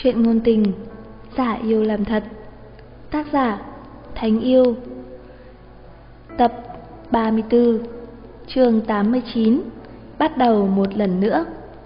Chuyện ngôn tình, giả yêu làm thật. Tác giả Thánh Yêu. Tập 34, chương 89. Bắt đầu một lần nữa.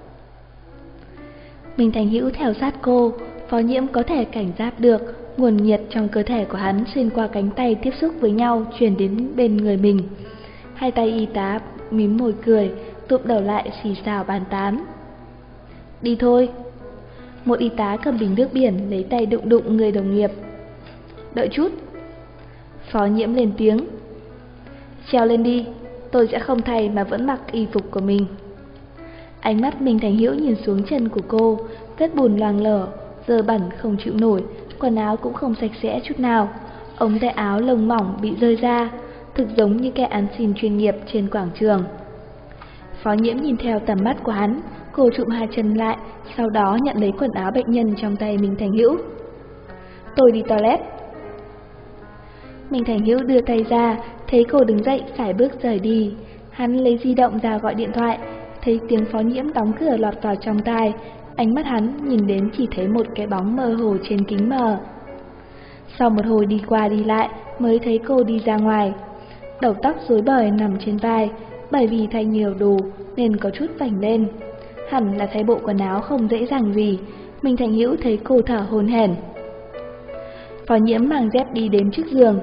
Minh Thành Hữu theo sát cô. Phó Nhiễm có thể cảnh giác được nguồn nhiệt trong cơ thể của hắn xuyên qua cánh tay tiếp xúc với nhau truyền đến bên người mình. Hai tay y tá mím môi cười, tụm đầu lại xì xào bàn tán. Đi thôi. Một y tá cầm bình nước biển lấy tay đụng đụng người đồng nghiệp. Đợi chút. Phó Nhiễm lên tiếng. Treo lên đi, tôi sẽ không thay mà vẫn mặc y phục của mình. Ánh mắt Minh Thành Hữu nhìn xuống chân của cô, vết bùn loang lở, dơ bẩn không chịu nổi, quần áo cũng không sạch sẽ chút nào, ống tay áo lông mỏng bị rơi ra, thực giống như kẻ ăn xin chuyên nghiệp trên quảng trường. Phó Nhiễm nhìn theo tầm mắt của hắn, cô chụm hai chân lại, sau đó nhận lấy quần áo bệnh nhân trong tay Minh Thành Hữu. Tôi đi toilet. Minh Thành Hữu đưa tay ra, thấy cô đứng dậy sải bước rời đi. Hắn lấy di động ra gọi điện thoại, thấy tiếng Phó Nhiễm đóng cửa lọt vào trong tai, ánh mắt hắn nhìn đến chỉ thấy một cái bóng mơ hồ trên kính mờ. Sau một hồi đi qua đi lại mới thấy cô đi ra ngoài. Đầu tóc rối bời nằm trên vai, bởi vì thay nhiều đồ nên có chút vành lên. Hẳn là thay bộ quần áo không dễ dàng gì. Minh Thành Hữu thấy cô thở hổn hển. Phó Nhiễm mang dép đi đến trước giường.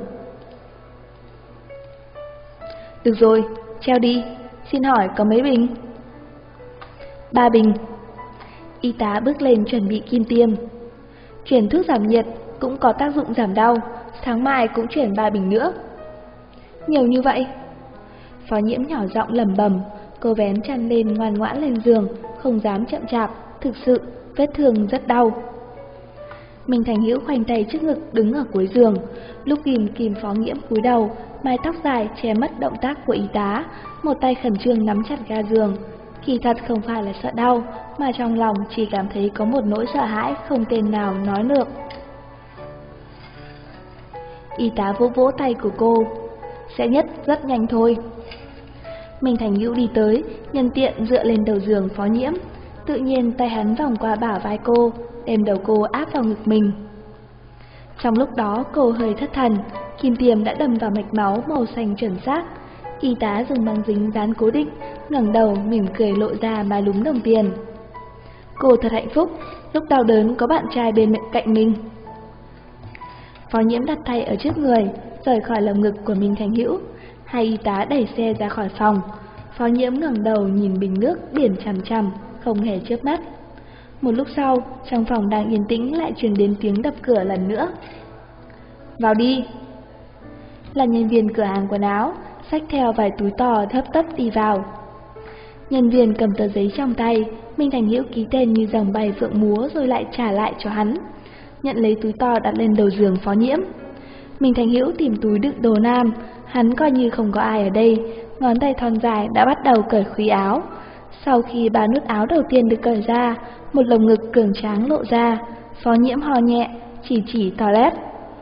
Được rồi, treo đi. Xin hỏi có mấy bình? 3 bình. Y tá bước lên chuẩn bị kim tiêm. Chuyển thuốc giảm nhiệt cũng có tác dụng giảm đau, sáng mai cũng chuyển 3 bình nữa. Nhiều như vậy? Phó Nhiễm nhỏ giọng lẩm bẩm, cô vén chăn lên ngoan ngoãn lên giường, không dám chậm chạp, thực sự vết thương rất đau. Minh Thành Hữu khoanh tay trước ngực đứng ở cuối giường, lúc kìm Phó Nhiễm cúi đầu, mái tóc dài che mất động tác của y tá, một tay khẩn trương nắm chặt ga giường. Kỳ thật không phải là sợ đau, mà trong lòng chỉ cảm thấy có một nỗi sợ hãi không tên nào nói được. Y tá vỗ vỗ tay của cô. Sẽ nhất rất nhanh thôi. Minh Thành Hữu đi tới, nhân tiện dựa lên đầu giường Phó Nhiễm. Tự nhiên tay hắn vòng qua bả vai cô, đem đầu cô áp vào ngực mình. Trong lúc đó cô hơi thất thần, kim tiêm đã đâm vào mạch máu màu xanh chuẩn xác. Y tá dùng băng dính dán cố định, ngẩng đầu mỉm cười lộ ra má lúm đồng tiền. Cô thật hạnh phúc, lúc đau đớn có bạn trai bên cạnh mình. Phó Nhiễm đặt tay ở trước người, rời khỏi lồng ngực của Minh Thành Hữu. Hai y tá đẩy xe ra khỏi phòng. Phó Nhiễm ngẩng đầu nhìn bình nước biển chằm chằm, không hề chớp mắt. Một lúc sau, trong phòng đang yên tĩnh lại truyền đến tiếng đập cửa lần nữa. Vào đi. Là nhân viên cửa hàng quần áo, xách theo vài túi to hấp tấp đi vào. Nhân viên cầm tờ giấy trong tay, Minh Thành Hữu ký tên như dòng bay phượng múa rồi lại trả lại cho hắn. Nhận lấy túi to đặt lên đầu giường Phó Nhiễm. Minh Thành Hữu tìm túi đựng đồ nam, hắn coi như không có ai ở đây, ngón tay thon dài đã bắt đầu cởi khuy áo. Sau khi 3 nút áo đầu tiên được cởi ra, một lồng ngực cường tráng lộ ra. Phó Nhiễm ho nhẹ, chỉ toilet.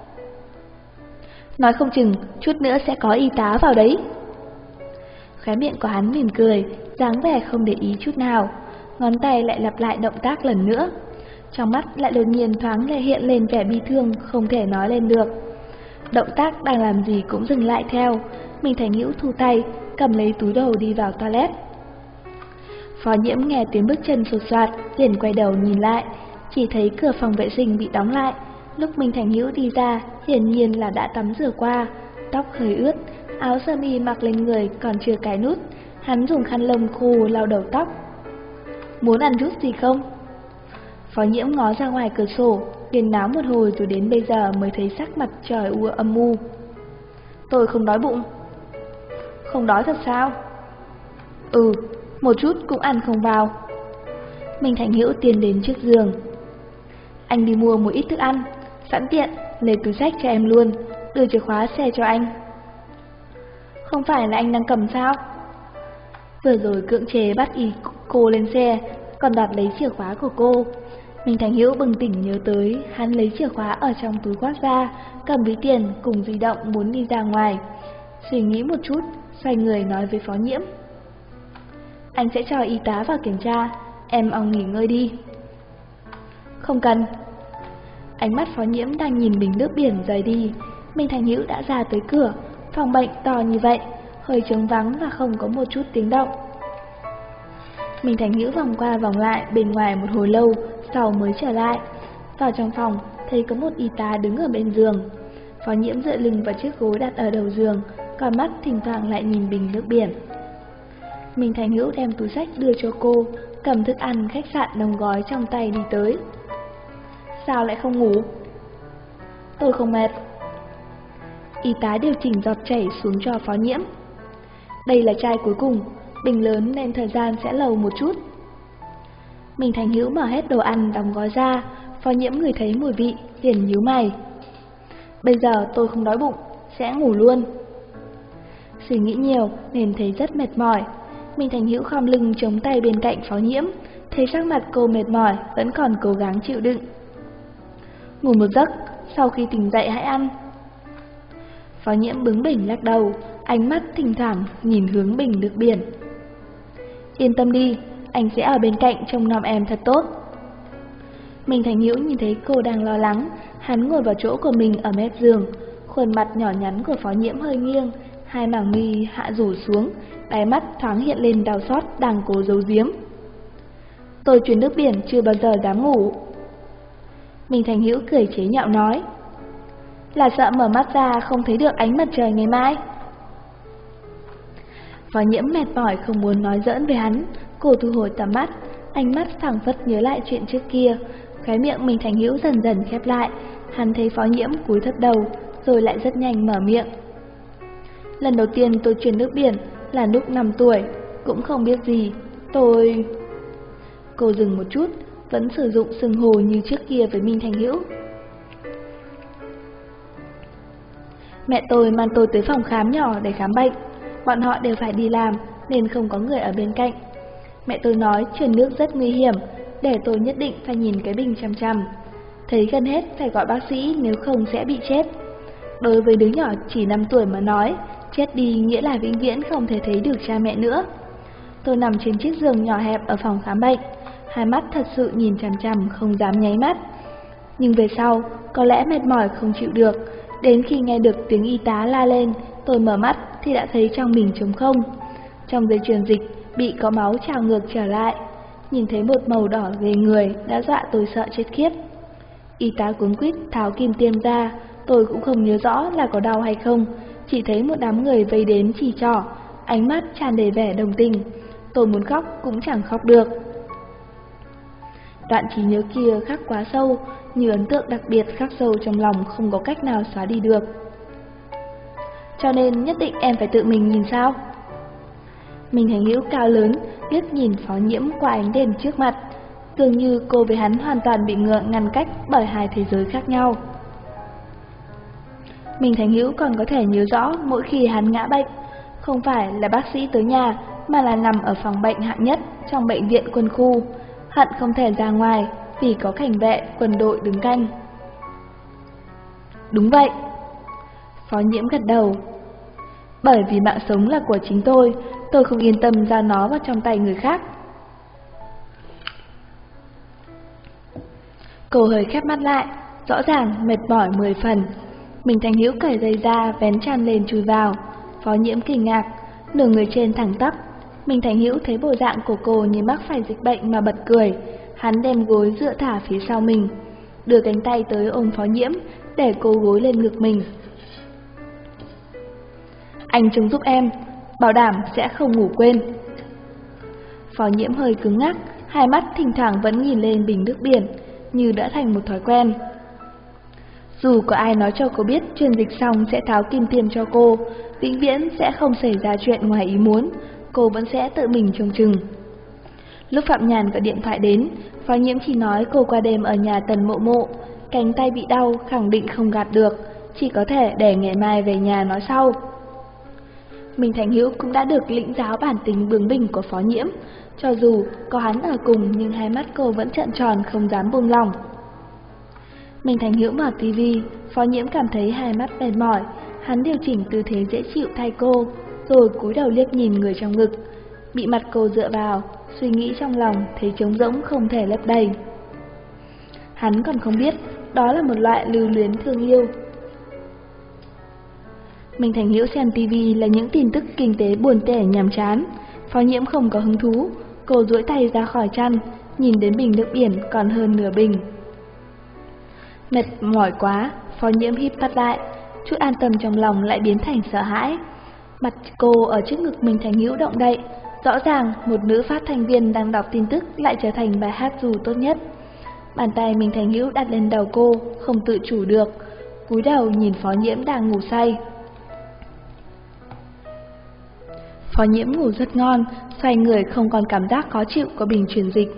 Nói không chừng chút nữa sẽ có y tá vào đấy. Khóe miệng của hắn mỉm cười, dáng vẻ không để ý chút nào. Ngón tay lại lặp lại động tác lần nữa. Trong mắt lại đột nhiên thoáng hiện lên vẻ bi thương không thể nói lên được. Động tác đang làm gì cũng dừng lại theo. Minh Thành Hữu thu tay, cầm lấy túi đồ đi vào toilet. Phó Nhiễm nghe tiếng bước chân sột soạt, liền quay đầu nhìn lại, chỉ thấy cửa phòng vệ sinh bị đóng lại. Lúc Minh Thành Hữu đi ra, hiển nhiên là đã tắm rửa qua, tóc hơi ướt, áo sơ mi mặc lên người còn chưa cài nút. Hắn dùng khăn lông khô lau đầu tóc. Muốn ăn chút gì không? Phó Nhiễm ngó ra ngoài cửa sổ, liền náo một hồi rồi đến bây giờ mới thấy sắc mặt trời âm u. Tôi không đói bụng. Không đói thật sao? Ừ, một chút cũng ăn không vào. Minh Thành Hữu tiến đến trước giường. Anh đi mua một ít thức ăn, sẵn tiện lấy túi xách cho em luôn, đưa chìa khóa xe cho anh. Không phải là anh đang cầm sao? Vừa rồi cưỡng chế bắt cô lên xe, còn đoạt lấy chìa khóa của cô. Minh Thành Hữu bừng tỉnh nhớ tới, hắn lấy chìa khóa ở trong túi khoác ra, cầm ví tiền cùng di động muốn đi ra ngoài. Suy nghĩ một chút, xoay người nói với Phó Nhiễm. Anh sẽ cho y tá vào kiểm tra, em nghỉ ngơi đi. Không cần. Ánh mắt Phó Nhiễm đang nhìn bình nước biển rời đi. Minh Thành Hữu đã ra tới cửa. Phòng bệnh to như vậy, hơi trống vắng và không có một chút tiếng động. Minh Thành Hữu vòng qua vòng lại bên ngoài một hồi lâu, sau mới trở lại. Vào trong phòng, thấy có một y tá đứng ở bên giường. Phó Nhiễm dựa lưng vào chiếc gối đặt ở đầu giường, còn mắt thỉnh thoảng lại nhìn bình nước biển. Minh Thành Hữu đem túi xách đưa cho cô, cầm thức ăn khách sạn đóng gói trong tay đi tới. Sao lại không ngủ? Tôi không mệt. Y tá điều chỉnh giọt chảy xuống cho Phó Nhiễm. Đây là chai cuối cùng, bình lớn nên thời gian sẽ lâu một chút. Minh Thành Hữu mở hết đồ ăn đóng gói ra. Phó Nhiễm ngửi thấy mùi vị, liền nhíu mày. Bây giờ tôi không đói bụng, sẽ ngủ luôn. Suy nghĩ nhiều nên thấy rất mệt mỏi. Minh Thành Hữu khom lưng chống tay bên cạnh Phó Nhiễm, thấy sắc mặt cô mệt mỏi vẫn còn cố gắng chịu đựng. Ngủ một giấc, sau khi tỉnh dậy hãy ăn. Phó Nhiễm bướng bỉnh lắc đầu, ánh mắt thỉnh thoảng nhìn hướng bình nước biển. Yên tâm đi, anh sẽ ở bên cạnh trông nom em thật tốt. Minh Thành Hữu nhìn thấy cô đang lo lắng, hắn ngồi vào chỗ của mình ở mép giường, khuôn mặt nhỏ nhắn của Phó Nhiễm hơi nghiêng, hai mảng mi hạ rủ xuống, đáy mắt thoáng hiện lên đau xót đang cố giấu giếm. Tôi chuyến nước biển chưa bao giờ dám ngủ. Minh Thành Hữu cười chế nhạo nói. Là sợ mở mắt ra không thấy được ánh mặt trời ngày mai. Phó Nhiễm mệt mỏi không muốn nói giỡn với hắn, cô thu hồi tầm mắt, ánh mắt phảng phất nhớ lại chuyện trước kia. Khóe miệng Minh Thành Hữu dần dần khép lại, hắn thấy Phó Nhiễm cúi thấp đầu, rồi lại rất nhanh mở miệng. Lần đầu tiên tôi chuyển nước biển là lúc 5 tuổi, cũng không biết gì, tôi... Cô dừng một chút, vẫn sử dụng xưng hô như trước kia với Minh Thành Hữu. Mẹ tôi mang tôi tới phòng khám nhỏ để khám bệnh, bọn họ đều phải đi làm nên không có người ở bên cạnh. Mẹ tôi nói chuyển nước rất nguy hiểm, để tôi nhất định phải nhìn cái bình chằm chằm. Thấy gần hết phải gọi bác sĩ nếu không sẽ bị chết. Đối với đứa nhỏ chỉ 5 tuổi mà nói, chết đi nghĩa là vĩnh viễn không thể thấy được cha mẹ nữa. Tôi nằm trên chiếc giường nhỏ hẹp ở phòng khám bệnh, hai mắt thật sự nhìn chằm chằm không dám nháy mắt. Nhưng về sau, có lẽ mệt mỏi không chịu được, đến khi nghe được tiếng y tá la lên, tôi mở mắt thì đã thấy trong mình trống không. Trong dây chuyền dịch bị có máu trào ngược trở lại, nhìn thấy một màu đỏ ghê người đã dọa tôi sợ chết khiếp. Y tá cuống quýt tháo kim tiêm ra, tôi cũng không nhớ rõ là có đau hay không, chỉ thấy một đám người vây đến chỉ trỏ, ánh mắt tràn đầy vẻ đồng tình. Tôi muốn khóc cũng chẳng khóc được. Đoạn trí nhớ kia khắc quá sâu, như ấn tượng đặc biệt khắc sâu trong lòng không có cách nào xóa đi được. Cho nên nhất định em phải tự mình nhìn sao? Minh Thành Hữu cao lớn, liếc nhìn Phó Nhiễm qua ánh đèn trước mặt, dường như cô với hắn hoàn toàn bị ngăn cách bởi hai thế giới khác nhau. Minh Thành Hữu còn có thể nhớ rõ mỗi khi hắn ngã bệnh, không phải là bác sĩ tới nhà, mà là nằm ở phòng bệnh hạng nhất trong bệnh viện quân khu, hận không thể ra ngoài vì có cảnh vệ quân đội đứng canh. Đúng vậy. Phó Nhiễm gật đầu. Bởi vì mạng sống là của chính tôi không yên tâm giao nó vào trong tay người khác. Cô hơi khép mắt lại, rõ ràng mệt mỏi 10 phần. Minh Thành Hữu cởi giày ra vén chăn lên chui vào. Phó Nhiễm kinh ngạc, nửa người trên thẳng tắp. Minh Thành Hữu thấy bộ dạng của cô như mắc phải dịch bệnh mà bật cười. Hắn đem gối dựa thả phía sau mình, đưa cánh tay tới ôm Phó Nhiễm để cô gối lên ngực mình. Anh trông giúp em, bảo đảm sẽ không ngủ quên. Phó Nhiễm hơi cứng ngắc, hai mắt thỉnh thoảng vẫn nhìn lên bình nước biển, như đã thành một thói quen. Dù có ai nói cho cô biết truyền dịch xong sẽ tháo kim tiêm cho cô, vĩnh viễn sẽ không xảy ra chuyện ngoài ý muốn, cô vẫn sẽ tự mình trông chừng. Lúc Phạm Nhàn gọi điện thoại đến, Phó Nhiễm chỉ nói cô qua đêm ở nhà Tần Mộ Mộ, cánh tay bị đau khẳng định không gạt được, chỉ có thể để ngày mai về nhà nói sau. Minh Thành Hữu cũng đã được lĩnh giáo bản tính bướng bỉnh của Phó Nhiễm, cho dù có hắn ở cùng nhưng hai mắt cô vẫn trợn tròn không dám buông lỏng. Minh Thành Hữu mở tivi, Phó Nhiễm cảm thấy hai mắt mệt mỏi, hắn điều chỉnh tư thế dễ chịu thay cô, rồi cúi đầu liếc nhìn người trong ngực, bị mặt cô dựa vào, suy nghĩ trong lòng thấy trống rỗng không thể lấp đầy. Hắn còn không biết đó là một loại lưu luyến thương yêu. Minh Thành Hữu xem tivi là những tin tức kinh tế buồn tẻ nhàm chán. Phó Nhiễm không có hứng thú, cô duỗi tay ra khỏi chăn, nhìn đến bình nước biển còn hơn nửa bình. Mệt mỏi quá, Phó Nhiễm híp mắt lại, chút an tâm trong lòng lại biến thành sợ hãi. Mặt cô ở trước ngực Minh Thành Hữu động đậy, rõ ràng một nữ phát thanh viên đang đọc tin tức lại trở thành bài hát dù tốt nhất. Bàn tay Minh Thành Hữu đặt lên đầu cô, không tự chủ được, cúi đầu nhìn Phó Nhiễm đang ngủ say. Phó Nhiễm ngủ rất ngon, xoay người không còn cảm giác khó chịu của bình truyền dịch.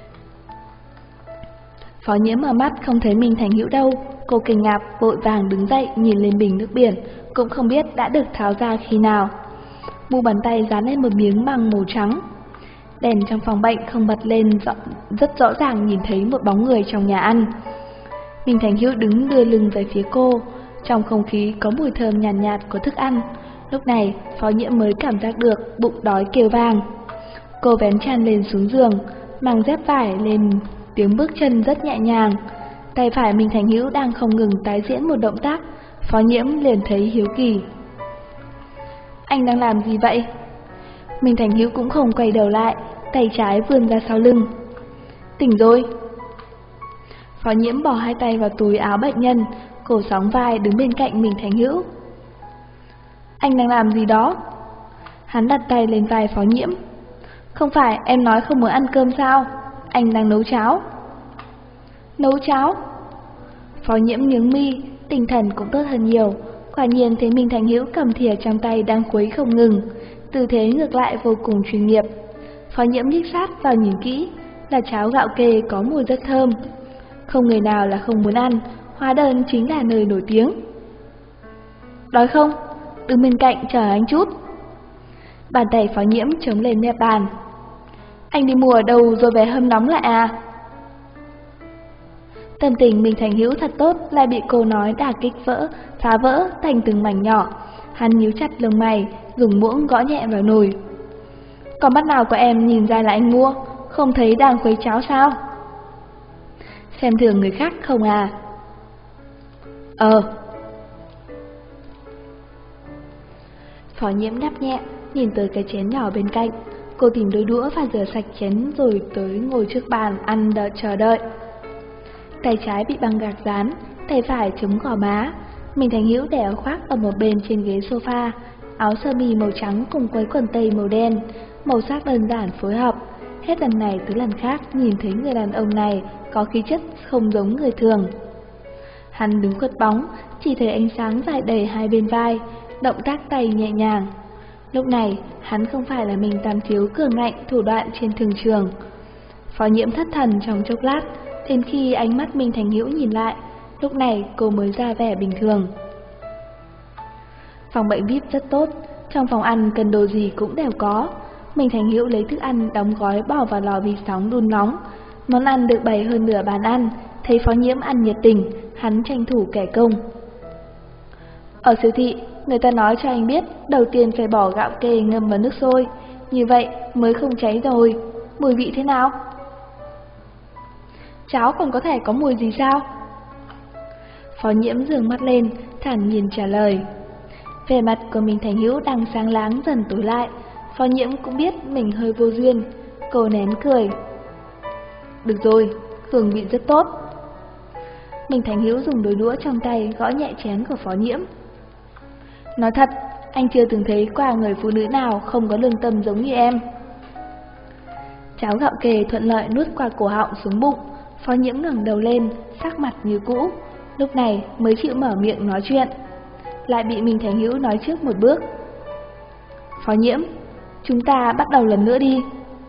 Phó Nhiễm mở mắt không thấy Minh Thành Hữu đâu, cô kinh ngạc vội vàng đứng dậy nhìn lên bình nước biển, cũng không biết đã được tháo ra khi nào. Mu bàn tay dán lên một miếng băng màu trắng. Đèn trong phòng bệnh không bật lên, rất rõ ràng nhìn thấy một bóng người trong nhà ăn. Minh Thành Hữu đứng đưa lưng về phía cô, trong không khí có mùi thơm nhàn nhạt của thức ăn. Lúc này, Phó Nhiễm mới cảm giác được bụng đói kêu vang. Cô vén chăn lên xuống giường, mang dép vải lên, tiếng bước chân rất nhẹ nhàng. Tay phải Minh Thành Hữu đang không ngừng tái diễn một động tác, Phó Nhiễm liền thấy hiếu kỳ. Anh đang làm gì vậy? Minh Thành Hữu cũng không quay đầu lại, tay trái vươn ra sau lưng. Tỉnh rồi. Phó Nhiễm bỏ hai tay vào túi áo bệnh nhân, cổ sóng vai đứng bên cạnh Minh Thành Hữu. Anh đang làm gì đó? Hắn đặt tay lên vai Phó Nhiễm. Không phải em nói không muốn ăn cơm sao? Anh đang nấu cháo. Nấu cháo? Phó Nhiễm nhướng mi, tinh thần cũng tốt hơn nhiều. Quả nhiên thấy Minh Thành Hữu cầm thìa trong tay đang khuấy không ngừng, tư thế ngược lại vô cùng chuyên nghiệp. Phó Nhiễm nhích sát vào nhìn kỹ, là cháo gạo kê có mùi rất thơm. Không người nào là không muốn ăn, hóa đơn chính là nơi nổi tiếng. Đói không? Đứng bên cạnh chờ anh chút. Bàn tay Phó Nhiễm chống lên mép bàn. Anh đi mua ở đâu rồi về hâm nóng lại à? Tâm tình Minh Thành Hữu thật tốt lại bị cô nói đả kích phá vỡ thành từng mảnh nhỏ. Hắn nhíu chặt lông mày, dùng muỗng gõ nhẹ vào nồi. Còn mắt nào của em nhìn ra là anh mua, không thấy đang khuấy cháo sao? Xem thường người khác không à? Phó Nhiễm đáp nhẹ, nhìn tới cái chén nhỏ bên cạnh. Cô tìm đôi đũa và rửa sạch chén rồi tới ngồi trước bàn ăn chờ đợi. Tay trái bị băng gạc dán, tay phải chống gò má. Minh Thành Hữu để áo khoác ở một bên trên ghế sofa, áo sơ mi màu trắng cùng với quần tây màu đen, màu sắc đơn giản phối hợp. Hết lần này tới lần khác nhìn thấy người đàn ông này có khí chất không giống người thường. Hắn đứng khuất bóng, chỉ thấy ánh sáng rải đầy hai bên vai, động tác tay nhẹ nhàng. Lúc này, hắn không phải là mình tam thiếu cường ngạnh thủ đoạn trên thường trường. Phó Nhiễm thất thần trong chốc lát, đến khi ánh mắt Minh Thành Hữu nhìn lại, lúc này cô mới ra vẻ bình thường. Phòng bệnh VIP rất tốt, trong phòng ăn cần đồ gì cũng đều có. Minh Thành Hữu lấy thức ăn đóng gói bỏ vào lò vi sóng đun nóng. Món ăn được bày hơn nửa bàn ăn, thấy Phó Nhiễm ăn nhiệt tình, hắn tranh thủ kẻ công. Ở siêu thị, người ta nói cho anh biết đầu tiên phải bỏ gạo kê ngâm vào nước sôi, như vậy mới không cháy rồi. Mùi vị thế nào? Cháo còn có thể có mùi gì sao? Phó Nhiễm giương mắt lên, thản nhiên trả lời. Vẻ mặt của Minh Thành Hữu đang sáng láng dần tối lại. Phó Nhiễm cũng biết mình hơi vô duyên, cô nén cười. Được rồi, hương vị rất tốt. Minh Thành Hữu dùng đôi đũa trong tay gõ nhẹ chén của Phó Nhiễm. Nói thật, anh chưa từng thấy qua người phụ nữ nào không có lương tâm giống như em. Cháo gạo kê thuận lợi nuốt qua cổ họng xuống bụng. Phó Nhiễm ngẩng đầu lên, sắc mặt như cũ, lúc này mới chịu mở miệng nói chuyện. Lại bị Minh Thành Hữu nói trước một bước. Phó Nhiễm, chúng ta bắt đầu lần nữa đi.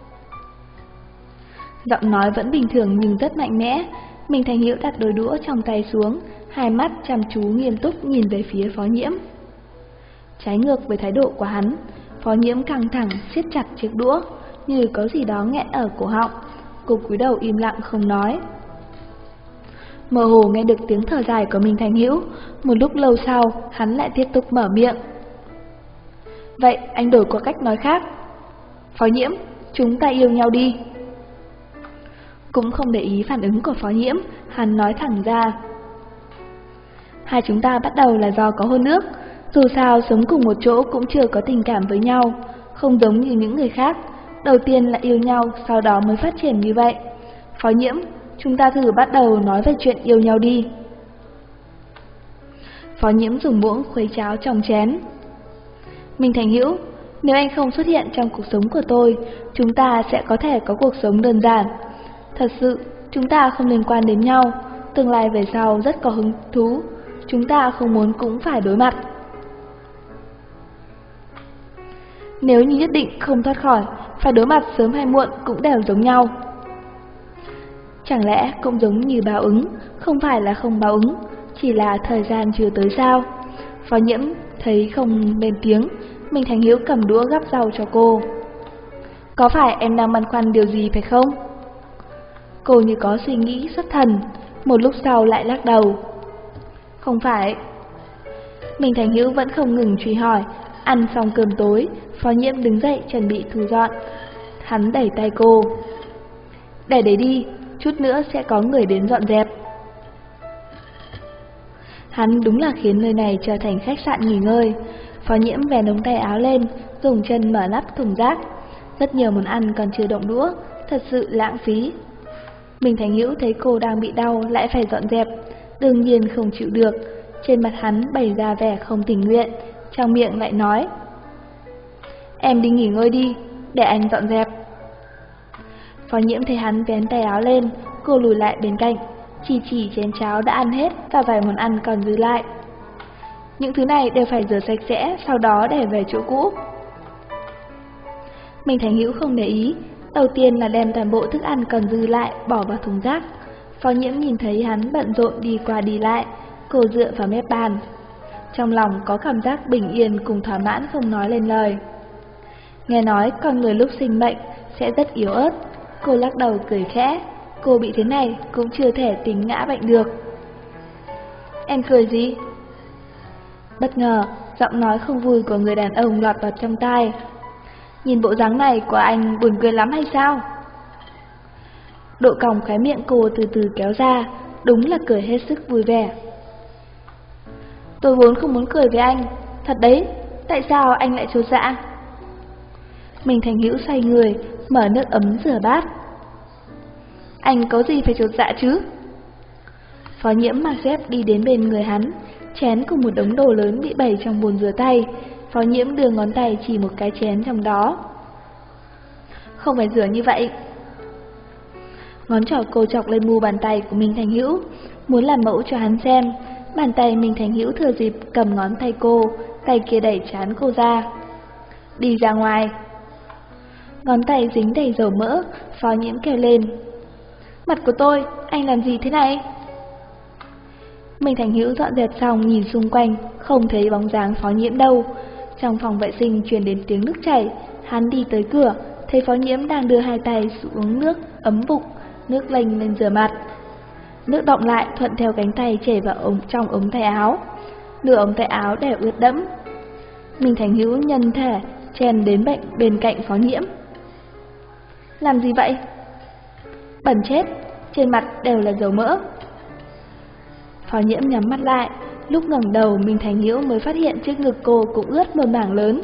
Giọng nói vẫn bình thường nhưng rất mạnh mẽ. Minh Thành Hữu đặt đôi đũa trong tay xuống, hai mắt chăm chú nghiêm túc nhìn về phía Phó Nhiễm. Trái ngược với thái độ của hắn, Phó Nhiễm căng thẳng siết chặt chiếc đũa, như có gì đó nghẹn ở cổ họng. Cô cúi đầu im lặng không nói. Mơ hồ nghe được tiếng thở dài của Minh Thành Hữu. Một lúc lâu sau, hắn lại tiếp tục mở miệng. Vậy anh đổi qua cách nói khác. Phó Nhiễm, chúng ta yêu nhau đi. Cũng không để ý phản ứng của Phó Nhiễm, hắn nói thẳng ra. Hai chúng ta bắt đầu là do có hôn ước, dù sao sống cùng một chỗ cũng chưa có tình cảm với nhau, không giống như những người khác. Đầu tiên là yêu nhau, sau đó mới phát triển như vậy. Phó Nhiễm, chúng ta thử bắt đầu nói về chuyện yêu nhau đi. Phó Nhiễm dùng muỗng khuấy cháo trong chén. Minh Thành Hữu, nếu anh không xuất hiện trong cuộc sống của tôi, chúng ta sẽ có thể có cuộc sống đơn giản. Thật sự, chúng ta không liên quan đến nhau, tương lai về sau rất có hứng thú, chúng ta không muốn cũng phải đối mặt. Nếu như nhất định không thoát khỏi, phải đối mặt sớm hay muộn cũng đều giống nhau. Chẳng lẽ cũng giống như báo ứng, không phải là không báo ứng, chỉ là thời gian chưa tới sao? Phó Nhiễm thấy không lên tiếng, Minh Thành Hữu cầm đũa gắp rau cho cô. Có phải em đang băn khoăn điều gì phải không? Cô như có suy nghĩ xuất thần, một lúc sau lại lắc đầu. Không phải. Minh Thành Hữu vẫn không ngừng truy hỏi. Ăn xong cơm tối, Phó Nhiễm đứng dậy chuẩn bị thu dọn. Hắn đẩy tay cô. Để đấy đi, chút nữa sẽ có người đến dọn dẹp. Hắn đúng là khiến nơi này trở thành khách sạn nghỉ ngơi. Phó Nhiễm vén ống tay áo lên, dùng chân mở nắp thùng rác. Rất nhiều món ăn còn chưa động đũa, thật sự lãng phí. Minh Thành Hữu thấy cô đang bị đau lại phải dọn dẹp, đương nhiên không chịu được. Trên mặt hắn bày ra vẻ không tình nguyện, trong miệng lại nói: Em đi nghỉ ngơi đi, để anh dọn dẹp. Phó Nhiễm thấy hắn vén tay áo lên, cô lùi lại bên cạnh, chỉ chén cháo đã ăn hết và vài món ăn còn dư lại. Những thứ này đều phải rửa sạch sẽ, sau đó để về chỗ cũ. Minh Thành Hữu không để ý, đầu tiên là đem toàn bộ thức ăn còn dư lại bỏ vào thùng rác. Phó Nhiễm nhìn thấy hắn bận rộn đi qua đi lại, cô dựa vào mép bàn. Trong lòng có cảm giác bình yên cùng thỏa mãn không nói lên lời. Nghe nói con người lúc sinh mệnh sẽ rất yếu ớt, cô lắc đầu cười khẽ. Cô bị thế này cũng chưa thể tính ngã bệnh được. Em cười gì? Bất ngờ, giọng nói không vui của người đàn ông lọt vào trong tai. Nhìn bộ dáng này của anh buồn cười lắm hay sao? Độ cong khóe miệng cô từ từ kéo ra, đúng là cười hết sức vui vẻ. Tôi vốn không muốn cười với anh, thật đấy, tại sao anh lại chột dạ? Minh Thành Hữu xoay người, mở nước ấm rửa bát. Anh có gì phải chột dạ chứ? Phó Nhiễm mặc dép đi đến bên người hắn, chén cùng một đống đồ lớn bị bày trong bồn rửa tay. Phó Nhiễm đưa ngón tay chỉ một cái chén trong đó. Không phải rửa như vậy. Ngón trỏ cô chọc lên mu bàn tay của Minh Thành Hữu, muốn làm mẫu cho hắn xem. Bàn tay Minh Thành Hữu thừa dịp cầm ngón tay cô, tay kia đẩy trán cô ra. Đi ra ngoài. Ngón tay dính đầy dầu mỡ, Phó Nhiễm kêu lên. Mặt của tôi, anh làm gì thế này? Minh Thành Hữu dọn dẹp xong nhìn xung quanh, không thấy bóng dáng Phó Nhiễm đâu. Trong phòng vệ sinh truyền đến tiếng nước chảy, hắn đi tới cửa, thấy Phó Nhiễm đang đưa hai tay xuống nước ấm bụng, nước lênh lên rửa mặt. Nước đọng lại thuận theo cánh tay chảy vào trong ống tay áo, nửa ống tay áo đều ướt đẫm. Minh Thành Hữu nhân thể chen đến bên cạnh Phó Nhiễm. Làm gì vậy? Bẩn chết, trên mặt đều là dầu mỡ. Phó Nhiễm nhắm mắt lại, lúc ngẩng đầu Minh Thành Hữu mới phát hiện trước ngực cô cũng ướt một mảng lớn.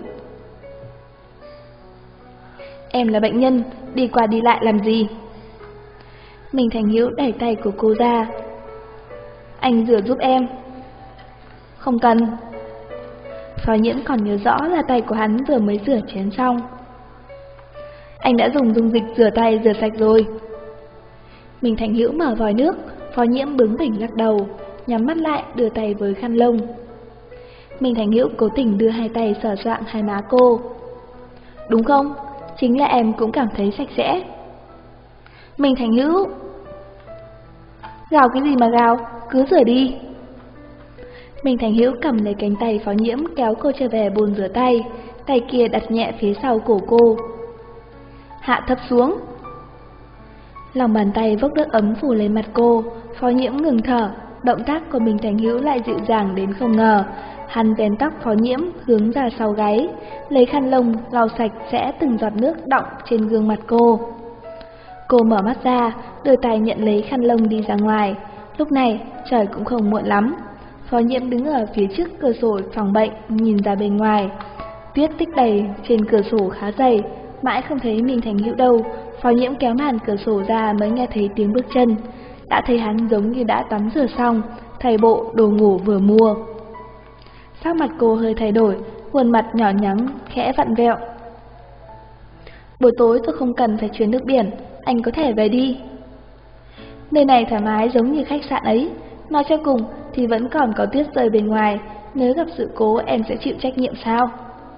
Em là bệnh nhân, đi qua đi lại làm gì? Minh Thành Hữu đẩy tay của cô ra. Anh rửa giúp em. Không cần. Phó Nhiễm còn nhớ rõ là tay của hắn vừa mới rửa chén xong. Anh đã dùng dung dịch rửa tay rửa sạch rồi. Minh Thành Hữu mở vòi nước, Phó Nhiễm bướng bỉnh lắc đầu, nhắm mắt lại đưa tay với khăn lông. Minh Thành Hữu cố tình đưa hai tay sờ soạng hai má cô. Đúng không? Chính là em cũng cảm thấy sạch sẽ. Minh Thành Hữu, gào cái gì mà gào, cứ rửa đi. Minh Thành Hữu cầm lấy cánh tay Phó Nhiễm kéo cô trở về bồn rửa tay, tay kia đặt nhẹ phía sau cổ cô. Hạ thấp xuống. Lòng bàn tay vốc nước ấm phủ lên mặt cô, Phó Nhiễm ngừng thở, động tác của Minh Thành Hữu lại dịu dàng đến không ngờ. Hắn vén tóc Phó Nhiễm hướng ra sau gáy, lấy khăn lông lau sạch sẽ từng giọt nước đọng trên gương mặt cô. Cô mở mắt ra, đưa tay nhận lấy khăn lông đi ra ngoài. Lúc này trời cũng không muộn lắm. Phó Nhiễm đứng ở phía trước cửa sổ phòng bệnh nhìn ra bên ngoài. Tuyết tích đầy trên cửa sổ khá dày, mãi không thấy Minh Thành Hữu đâu. Phó Nhiễm kéo màn cửa sổ ra mới nghe thấy tiếng bước chân. Đã thấy hắn giống như đã tắm rửa xong, thay bộ đồ ngủ vừa mua. Sắc mặt cô hơi thay đổi, khuôn mặt nhỏ nhắn khẽ vặn vẹo. Buổi tối tôi không cần phải chuyến nước biển, anh có thể về đi. Nơi này thoải mái giống như khách sạn ấy. Nói cho cùng thì vẫn còn có tuyết rơi bên ngoài, nếu gặp sự cố em sẽ chịu trách nhiệm sao?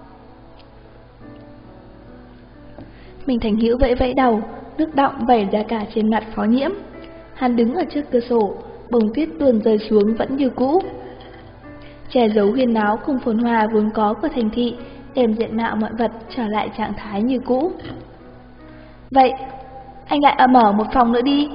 Minh Thành Hữu vẫy vẫy đầu, nước đọng vẩy ra cả trên mặt Phó Nhiễm. Hắn đứng ở trước cửa sổ, bông tuyết tuôn rơi xuống vẫn như cũ. Che giấu huyên náo cùng phồn hoa vốn có của thành thị, đem diện mạo mọi vật trở lại trạng thái như cũ. Vậy, anh lại mở một phòng nữa đi.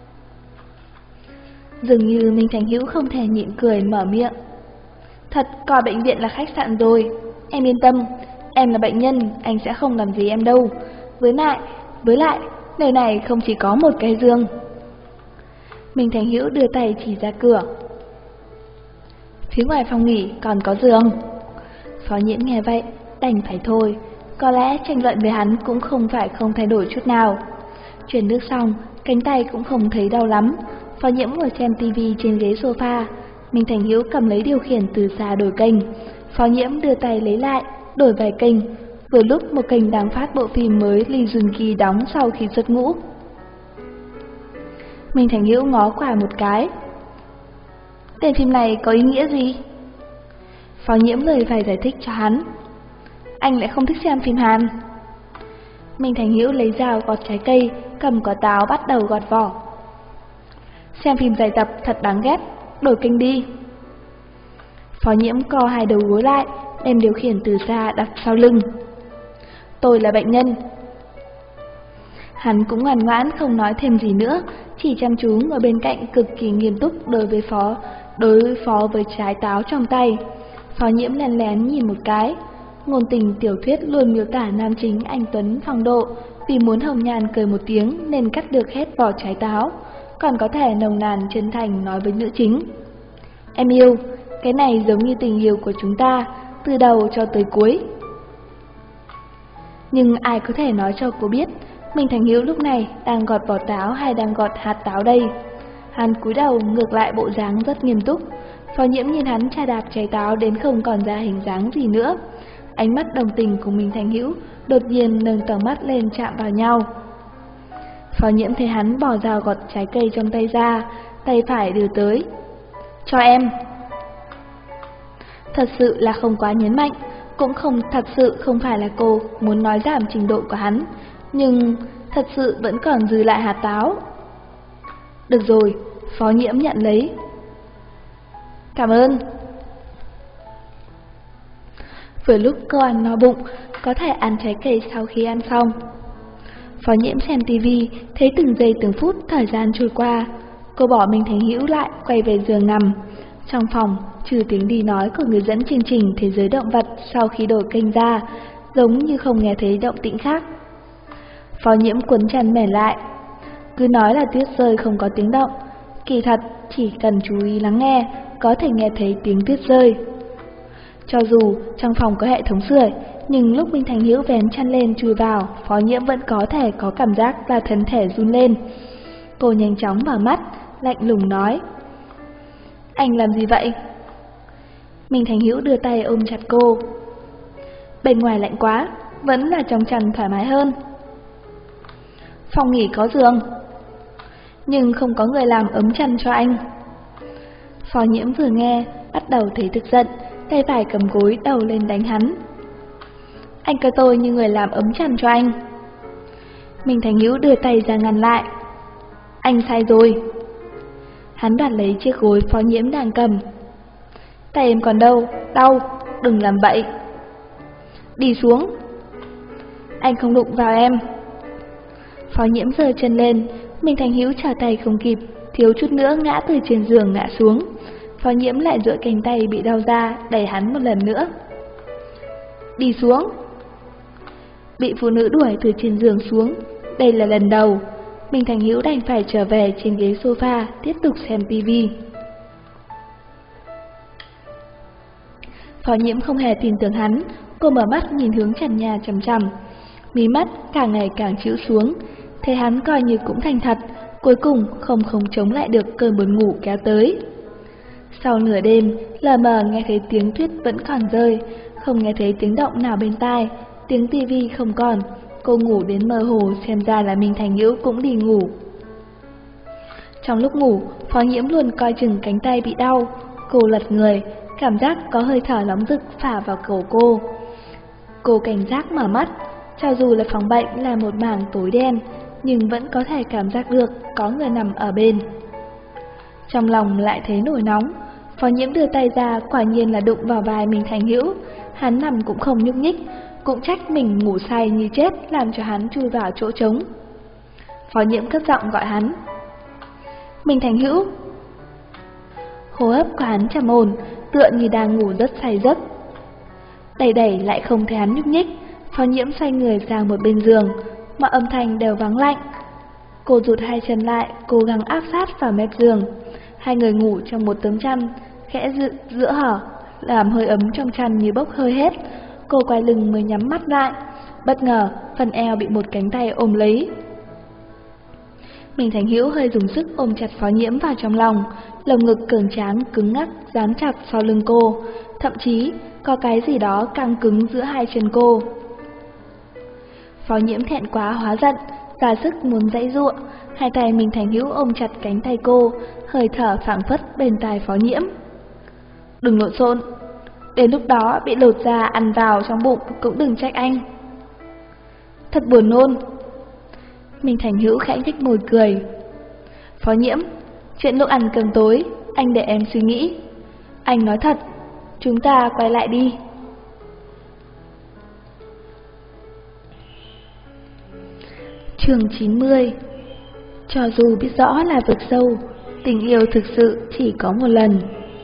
Dường như Minh Thành Hữu không thể nhịn cười mở miệng. Thật coi bệnh viện là khách sạn rồi. Em yên tâm, em là bệnh nhân, anh sẽ không làm gì em đâu. Với lại, nơi này không chỉ có một cái giường. Minh Thành Hữu đưa tay chỉ ra cửa. Phía ngoài phòng nghỉ còn có giường. Phó Nhiễm nghe vậy, đành phải thôi. Có lẽ tranh luận với hắn cũng không phải không thay đổi chút nào. Chuyển nước xong, cánh tay cũng không thấy đau lắm. Phó Nhiễm ngồi xem tivi trên ghế sofa. Minh Thành Hữu cầm lấy điều khiển từ xa đổi kênh. Phó Nhiễm đưa tay lấy lại, đổi vài kênh. Vừa lúc một kênh đang phát bộ phim mới Lee Jun-ki đóng sau khi xuất ngũ. Minh Thành Hữu ngó qua một cái. Tên phim này có ý nghĩa gì? Phó Nhiễm lời phải giải thích cho hắn. Anh lại không thích xem phim Hàn. Minh Thành Hữu lấy dao gọt trái cây, cầm quả táo bắt đầu gọt vỏ. Xem phim dài tập thật đáng ghét, đổi kênh đi. Phó Nhiễm co hai đầu gối lại, đem điều khiển từ xa đặt sau lưng. Tôi là bệnh nhân. Hắn cũng ngoan ngoãn không nói thêm gì nữa, chỉ chăm chú ngồi bên cạnh cực kỳ nghiêm túc đối phó với trái táo trong tay. Phó Nhiễm lén lén nhìn một cái. Ngôn tình tiểu thuyết luôn miêu tả nam chính anh tuấn phong độ, vì muốn hồng nhan cười một tiếng nên cắt được hết vỏ trái táo, còn có thể nồng nàn chân thành nói với nữ chính. Em yêu, cái này giống như tình yêu của chúng ta, từ đầu cho tới cuối. Nhưng ai có thể nói cho cô biết, Minh Thành Hữu lúc này đang gọt vỏ táo hay đang gọt hạt táo đây? Hắn cúi đầu ngược lại bộ dáng rất nghiêm túc. Phó Nhiễm nhìn hắn chà đạp trái táo đến không còn ra hình dáng gì nữa. Ánh mắt đồng tình của Minh Thành Hữu đột nhiên nâng tầm mắt lên chạm vào nhau. Phó Nhiễm thấy hắn bỏ dao gọt trái cây trong tay ra, tay phải đưa tới. Cho em. Thật sự là không quá nhấn mạnh, cũng thật sự không phải là cô muốn nói giảm trình độ của hắn, nhưng thật sự vẫn còn dư lại hạt táo. Được rồi, Phó Nhiễm nhận lấy. Cảm ơn. Vừa lúc cô ăn no bụng, có thể ăn trái cây sau khi ăn xong. Phó Nhiễm xem tivi, thấy từng giây từng phút thời gian trôi qua. Cô bỏ Minh Thành Hữu lại, quay về giường nằm. Trong phòng, trừ tiếng đi nói của người dẫn chương trình Thế giới động vật sau khi đổi kênh ra, giống như không nghe thấy động tĩnh khác. Phó Nhiễm cuốn chăn mền lại. Cứ nói là tuyết rơi không có tiếng động, kỳ thật chỉ cần chú ý lắng nghe, có thể nghe thấy tiếng tuyết rơi. Cho dù trong phòng có hệ thống sưởi, nhưng lúc Minh Thành Hữu vén chăn lên chui vào, Phó Nhiễm vẫn có thể có cảm giác là thân thể run lên. Cô nhanh chóng mở mắt, lạnh lùng nói. Anh làm gì vậy? Minh Thành Hữu đưa tay ôm chặt cô. Bên ngoài lạnh quá, vẫn là trong chăn thoải mái hơn. Phòng nghỉ có giường, nhưng không có người làm ấm chăn cho anh. Phó Nhiễm vừa nghe, bắt đầu thấy tức giận, tay phải cầm gối đầu lên đánh hắn. Anh coi tôi như người làm ấm chăn cho anh. Minh Thành Hữu đưa tay ra ngăn lại. Anh sai rồi. Hắn đoạt lấy chiếc gối Phó Nhiễm đang cầm. Tay em còn đâu, đau, đừng làm bậy. Đi xuống. Anh không đụng vào em. Phó Nhiễm giơ chân lên, Minh Thành Hữu trở tay không kịp, thiếu chút nữa ngã từ trên giường ngã xuống. Phó Nhiễm lại duỗi cánh tay bị đau ra, đẩy hắn một lần nữa. Đi xuống. Bị phụ nữ đuổi từ trên giường xuống, đây là lần đầu. Minh Thành Hữu đành phải trở về trên ghế sofa tiếp tục xem tivi. Phó Nhiễm không hề tin tưởng hắn, cô mở mắt nhìn hướng trần nhà chằm chằm. Mí mắt càng ngày càng chịu xuống, thấy hắn coi như cũng thành thật, cuối cùng không chống lại được cơn buồn ngủ kéo tới. Sau nửa đêm, lờ mờ nghe thấy tiếng tuyết vẫn còn rơi, không nghe thấy tiếng động nào bên tai, tiếng tivi không còn. Cô ngủ đến mơ hồ, xem ra là Minh Thành Hữu cũng đi ngủ. Trong lúc ngủ, Phó Nhiễm luôn coi chừng cánh tay bị đau. Cô lật người, cảm giác có hơi thở nóng rực phả vào cổ cô. Cô cảnh giác mở mắt, cho dù là phòng bệnh là một mảng tối đen, nhưng vẫn có thể cảm giác được có người nằm ở bên. Trong lòng lại thấy nổi nóng, Phó Nhiễm đưa tay ra, quả nhiên là đụng vào vai Minh Thành Hữu. Hắn nằm cũng không nhúc nhích, cũng trách mình ngủ say như chết làm cho hắn chui vào chỗ trống. Phó Nhiễm cất giọng gọi hắn. Minh Thành Hữu. Hô hấp của hắn trầm ổn, tựa như đang ngủ rất say giấc. Đẩy lại không thấy hắn nhúc nhích, Phó Nhiễm xoay người sang một bên giường, mọi âm thanh đều vắng lạnh. Cô rụt hai chân lại, cố gắng áp sát vào mép giường. Hai người ngủ trong một tấm chăn, khẽ giữa hở, làm hơi ấm trong chăn như bốc hơi hết. Cô quay lưng mới nhắm mắt lại, bất ngờ phần eo bị một cánh tay ôm lấy. Minh Thành Hữu hơi dùng sức ôm chặt Phó Nhiễm vào trong lòng, lồng ngực cường tráng cứng ngắc dán chặt sau lưng cô, thậm chí có cái gì đó căng cứng giữa hai chân cô. Phó Nhiễm thẹn quá hóa giận, ra sức muốn giãy giụa, hai tay Minh Thành Hữu ôm chặt cánh tay cô, hơi thở phảng phất bên tai Phó Nhiễm. Đừng lộn xộn, đến lúc đó bị lột da ăn vào trong bụng cũng đừng trách anh. Thật buồn nôn. Minh Thành Hữu khẽ nhếch môi cười. Phó Nhiễm, chuyện lúc ăn cơm tối, anh để em suy nghĩ. Anh nói thật, chúng ta quay lại đi. Chương 90. Cho dù biết rõ là vực sâu, tình yêu thực sự chỉ có một lần.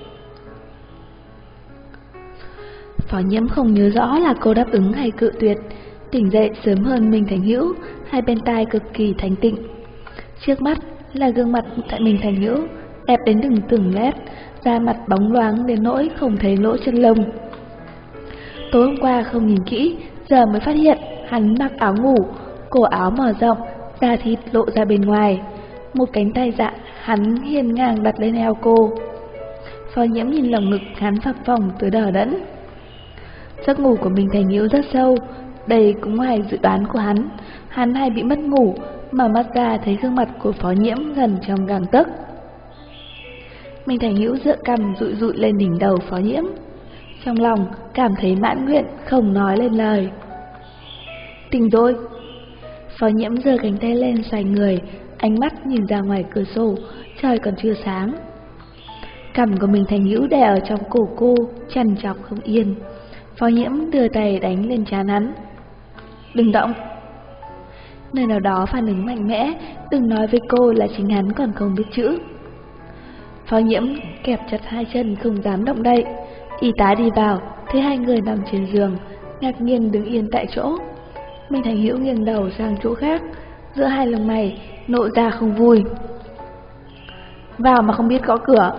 Phó Nhiễm không nhớ rõ là cô đáp ứng hay cự tuyệt. Tỉnh dậy sớm hơn Minh Thành Hữu, hai bên tai cực kỳ thanh tịnh. Trước mắt là gương mặt tại Minh Thành Hữu, đẹp đến từng nét, da mặt bóng loáng đến nỗi không thấy lỗ chân lông. Tối hôm qua không nhìn kỹ, giờ mới phát hiện hắn mặc áo ngủ, cổ áo mở rộng, da thịt lộ ra bên ngoài. Một cánh tay dạ hắn hiên ngang đặt lên eo cô. Phó Nhiễm nhìn lồng ngực hắn phập phồng tới đờ đẫn. Giấc ngủ của Minh Thành Hữu rất sâu, đây cũng ngoài dự đoán của hắn. Hắn hay bị mất ngủ, mở mắt ra thấy gương mặt của Phó Nhiễm gần trong gang tấc. Minh Thành Hữu dựa cằm dụi lên đỉnh đầu Phó Nhiễm, trong lòng cảm thấy mãn nguyện không nói lên lời. Tỉnh rồi. Phó Nhiễm giơ cánh tay lên xoay người, ánh mắt nhìn ra ngoài cửa sổ, trời còn chưa sáng. Cằm của Minh Thành Hữu đè ở trong cổ cô, trằn trọc không yên. Phó Nhiễm đưa tay đánh lên trán hắn. Đừng động. Nơi nào đó phản ứng mạnh mẽ, đừng nói với cô là chính hắn còn không biết chữ. Phó Nhiễm kẹp chặt hai chân không dám động đậy. Y tá đi vào, thấy hai người nằm trên giường, ngạc nhiên đứng yên tại chỗ. Minh Thành Hữu nghiêng đầu sang chỗ khác, giữa hai lông mày nộ ra không vui. Vào mà không biết gõ cửa.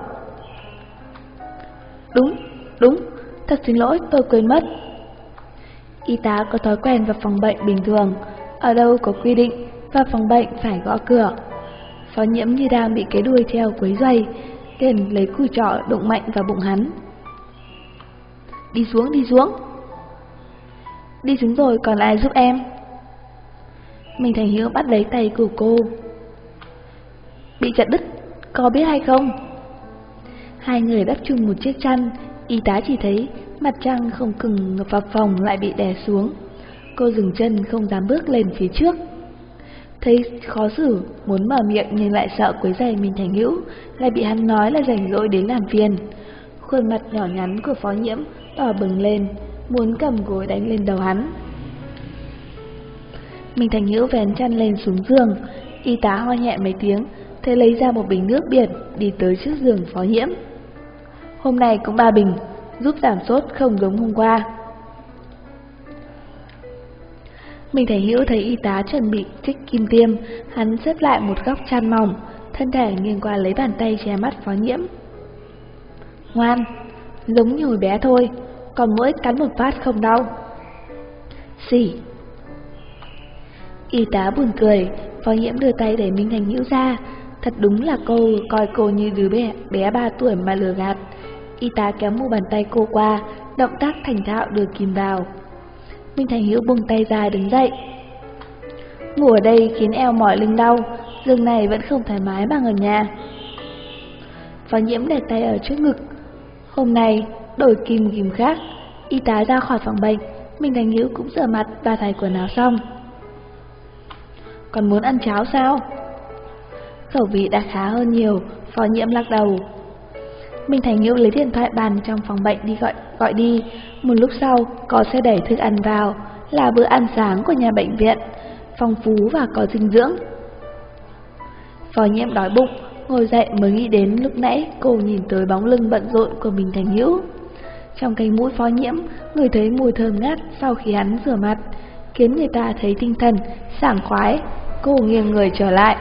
Đúng, thật xin lỗi, tôi quên mất. Y tá có thói quen vào phòng bệnh bình thường, ở đâu có quy định vào phòng bệnh phải gõ cửa. Phó Nhiễm như đang bị cái đuôi treo quấy rầy, liền lấy cùi trỏ đụng mạnh vào bụng hắn. Đi xuống. Đi xuống rồi còn ai giúp em? Minh Thành Hữu bắt lấy tay của cô. Bị chặt đứt, có biết hay không? Hai người đắp chung một chiếc chăn, y tá chỉ thấy mặt trăng không cứng vào phòng lại bị đè xuống. Cô dừng chân không dám bước lên phía trước. Thấy khó xử, muốn mở miệng nhưng lại sợ quấy rầy Minh Thành Hữu, lại bị hắn nói là rảnh rỗi đến làm phiền. Khuôn mặt nhỏ nhắn của Phó Nhiễm đỏ bừng lên, muốn cầm gối đánh lên đầu hắn. Minh Thành Hữu vén chăn lên xuống giường, y tá ho nhẹ mấy tiếng, thế lấy ra một bình nước biển, đi tới trước giường Phó Nhiễm. Hôm nay cũng 3 bình, giúp giảm sốt không giống hôm qua. Minh Thành Hữu thấy y tá chuẩn bị trích kim tiêm, hắn xếp lại một góc chăn mỏng, thân thể nghiêng qua lấy bàn tay che mắt Phó Nhiễm. Ngoan, giống như hồi bé thôi, còn mỗi cắn một phát không đau. Xỉ. Y tá buồn cười, Phó Nhiễm đưa tay đẩy Minh Thành Hữu ra. Thật đúng là cô coi cô như đứa bé 3 tuổi mà lừa gạt. Y tá kéo mu bàn tay cô qua, động tác thành thạo đưa kim vào. Minh Thành Hữu buông tay ra đứng dậy. Ngủ ở đây khiến eo mỏi lưng đau, giường này vẫn không thoải mái bằng ở nhà. Phó Nhiễm để tay ở trước ngực. Hôm nay đổi kim khác. Y tá ra khỏi phòng bệnh, Minh Thành Hữu cũng rửa mặt và thay quần áo xong. Còn muốn ăn cháo sao? Khẩu vị đã khá hơn nhiều, Phó Nhiễm lắc đầu. Minh Thành Hữu lấy điện thoại bàn trong phòng bệnh đi gọi đi. Một lúc sau có xe đẩy thức ăn vào, là bữa ăn sáng của nhà bệnh viện, phong phú và có dinh dưỡng. Phó Nhiễm đói bụng, ngồi dậy mới nghĩ đến lúc nãy cô nhìn tới bóng lưng bận rộn của Minh Thành Hữu. Trong cánh mũi Phó Nhiễm ngửi thấy mùi thơm ngát sau khi hắn rửa mặt, khiến người ta thấy tinh thần sảng khoái. Cô nghiêng người trở lại.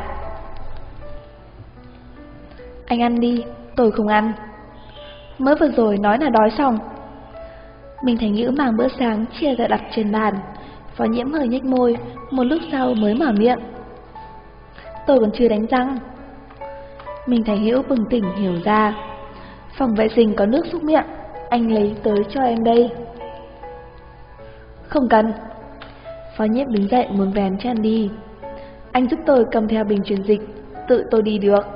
Anh ăn đi, tôi không ăn. Mới vừa rồi nói là đói xong. Minh Thành Hữu mang bữa sáng chia ra đặt trên bàn. Phó Nhiễm hơi nhếch môi, một lúc sau mới mở miệng. Tôi còn chưa đánh răng. Minh Thành Hữu bừng tỉnh hiểu ra. Phòng vệ sinh có nước súc miệng, anh lấy tới cho em đây. Không cần. Phó Nhiễm đứng dậy muốn vén chăn đi. Anh giúp tôi cầm theo bình truyền dịch, tự tôi đi được.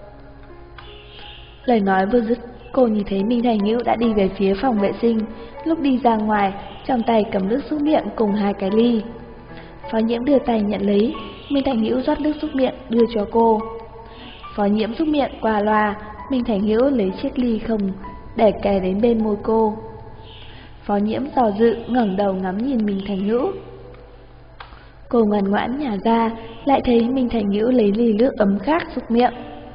Lời nói vừa dứt, cô nhìn thấy Minh Thành Hữu đã đi về phía phòng vệ sinh. Lúc đi ra ngoài, trong tay cầm nước súc miệng cùng 2 cái ly. Phó Nhiễm đưa tay nhận lấy, Minh Thành Hữu rót nước súc miệng đưa cho cô. Phó Nhiễm súc miệng qua loa, Minh Thành Hữu lấy chiếc ly không để kề đến bên môi cô. Phó Nhiễm dò dự ngẩng đầu ngắm nhìn Minh Thành Hữu. Cô ngoan ngoãn nhả ra, lại thấy Minh Thành Hữu lấy ly nước ấm khác súc miệng.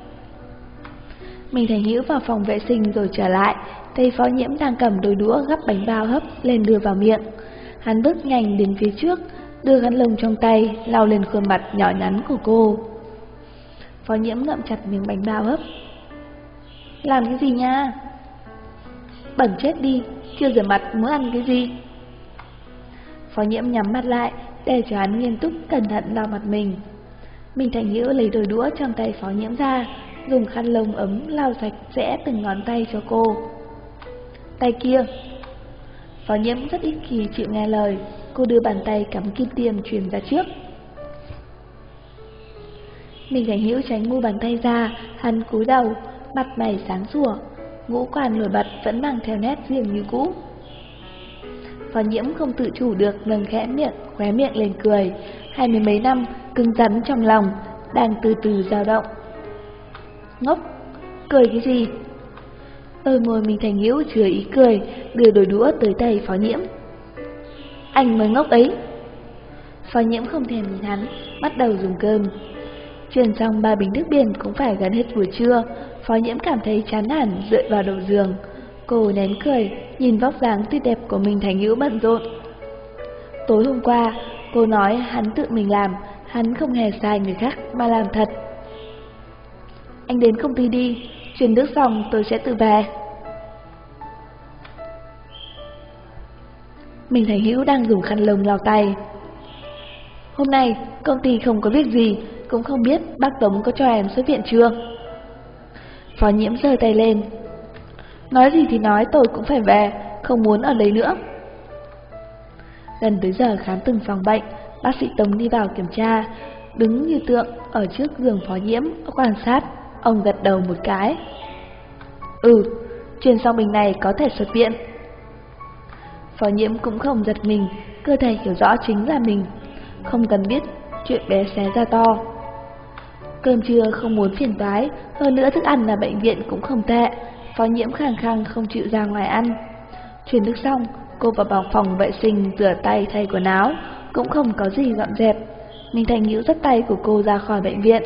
Minh Thành Hữu vào phòng vệ sinh rồi trở lại, thấy Phó Nhiễm đang cầm đôi đũa gắp bánh bao hấp lên đưa vào miệng. Hắn bước nhanh đến phía trước, đưa khăn lông trong tay lau lên khuôn mặt nhỏ nhắn của cô. Phó Nhiễm ngậm chặt miếng bánh bao hấp. Làm cái gì nha? Bẩn chết đi, chưa rửa mặt muốn ăn cái gì? Phó Nhiễm nhắm mắt lại để cho hắn nghiêm túc cẩn thận lau mặt mình. Minh Thành Hữu lấy đôi đũa trong tay Phó Nhiễm ra, dùng khăn lông ấm lau sạch sẽ từng ngón tay cho cô. Tay kia. Phó Nhiễm rất ít khi chịu nghe lời, cô đưa bàn tay cắm kim tiêm truyền ra trước. Minh Thành Hữu tránh ngu bàn tay ra, hắn cúi đầu, mặt mày sáng sủa, ngũ quan nổi bật vẫn mang theo nét riêng như cũ. Phó Nhiễm không tự chủ được nâng khẽ miệng, khóe miệng lên cười. 20 mấy năm cứng rắn trong lòng đang từ từ dao động. Ngốc, cười cái gì? Đôi môi Minh Thành Hữu chứa ý cười, đưa đôi đũa tới tay Phó Nhiễm. Anh mới ngốc ấy. Phó Nhiễm không thèm nhìn hắn, bắt đầu dùng cơm. Truyền xong 3 bình nước biển cũng phải gần hết buổi trưa. Phó Nhiễm cảm thấy chán nản dựa vào đầu giường. Cô nén cười, nhìn vóc dáng tuyệt đẹp của Minh Thành Hữu bận rộn. Tối hôm qua, cô nói hắn tự mình làm, hắn không hề sai người khác mà làm thật. Anh đến công ty đi, truyền nước xong tôi sẽ tự về. Minh Thành Hữu đang dùng khăn lông lau tay. Hôm nay công ty không có việc gì, cũng không biết bác Tống có cho em xuất viện chưa? Phó Nhiễm giơ tay lên. Nói gì thì nói, tôi cũng phải về, không muốn ở đây nữa. Gần tới giờ khám từng phòng bệnh, bác sĩ Tống đi vào kiểm tra, đứng như tượng ở trước giường Phó Nhiễm quan sát. Ông gật đầu một cái. Truyền xong bình này có thể xuất viện. Phó Nhiễm cũng không giật mình, cơ thể hiểu rõ chính là mình, không cần biết chuyện bé xé ra to. Cơm trưa không muốn phiền toái, hơn nữa thức ăn là bệnh viện cũng không tệ. Phó Nhiễm khăng khăng không chịu ra ngoài ăn. Truyền nước xong, cô vào phòng vệ sinh rửa tay thay quần áo, cũng không có gì dọn dẹp. Minh Thành Hữu dắt tay của cô ra khỏi bệnh viện.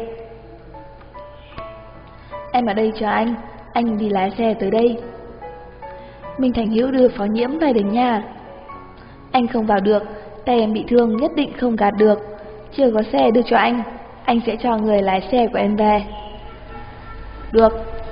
Em ở đây chờ anh đi lái xe tới đây. Minh Thành Hữu đưa Phó Nhiễm về đến nhà. Anh không vào được, tay em bị thương nhất định không gạt được. Chưa có xe đưa cho anh sẽ cho người lái xe của em về. Được.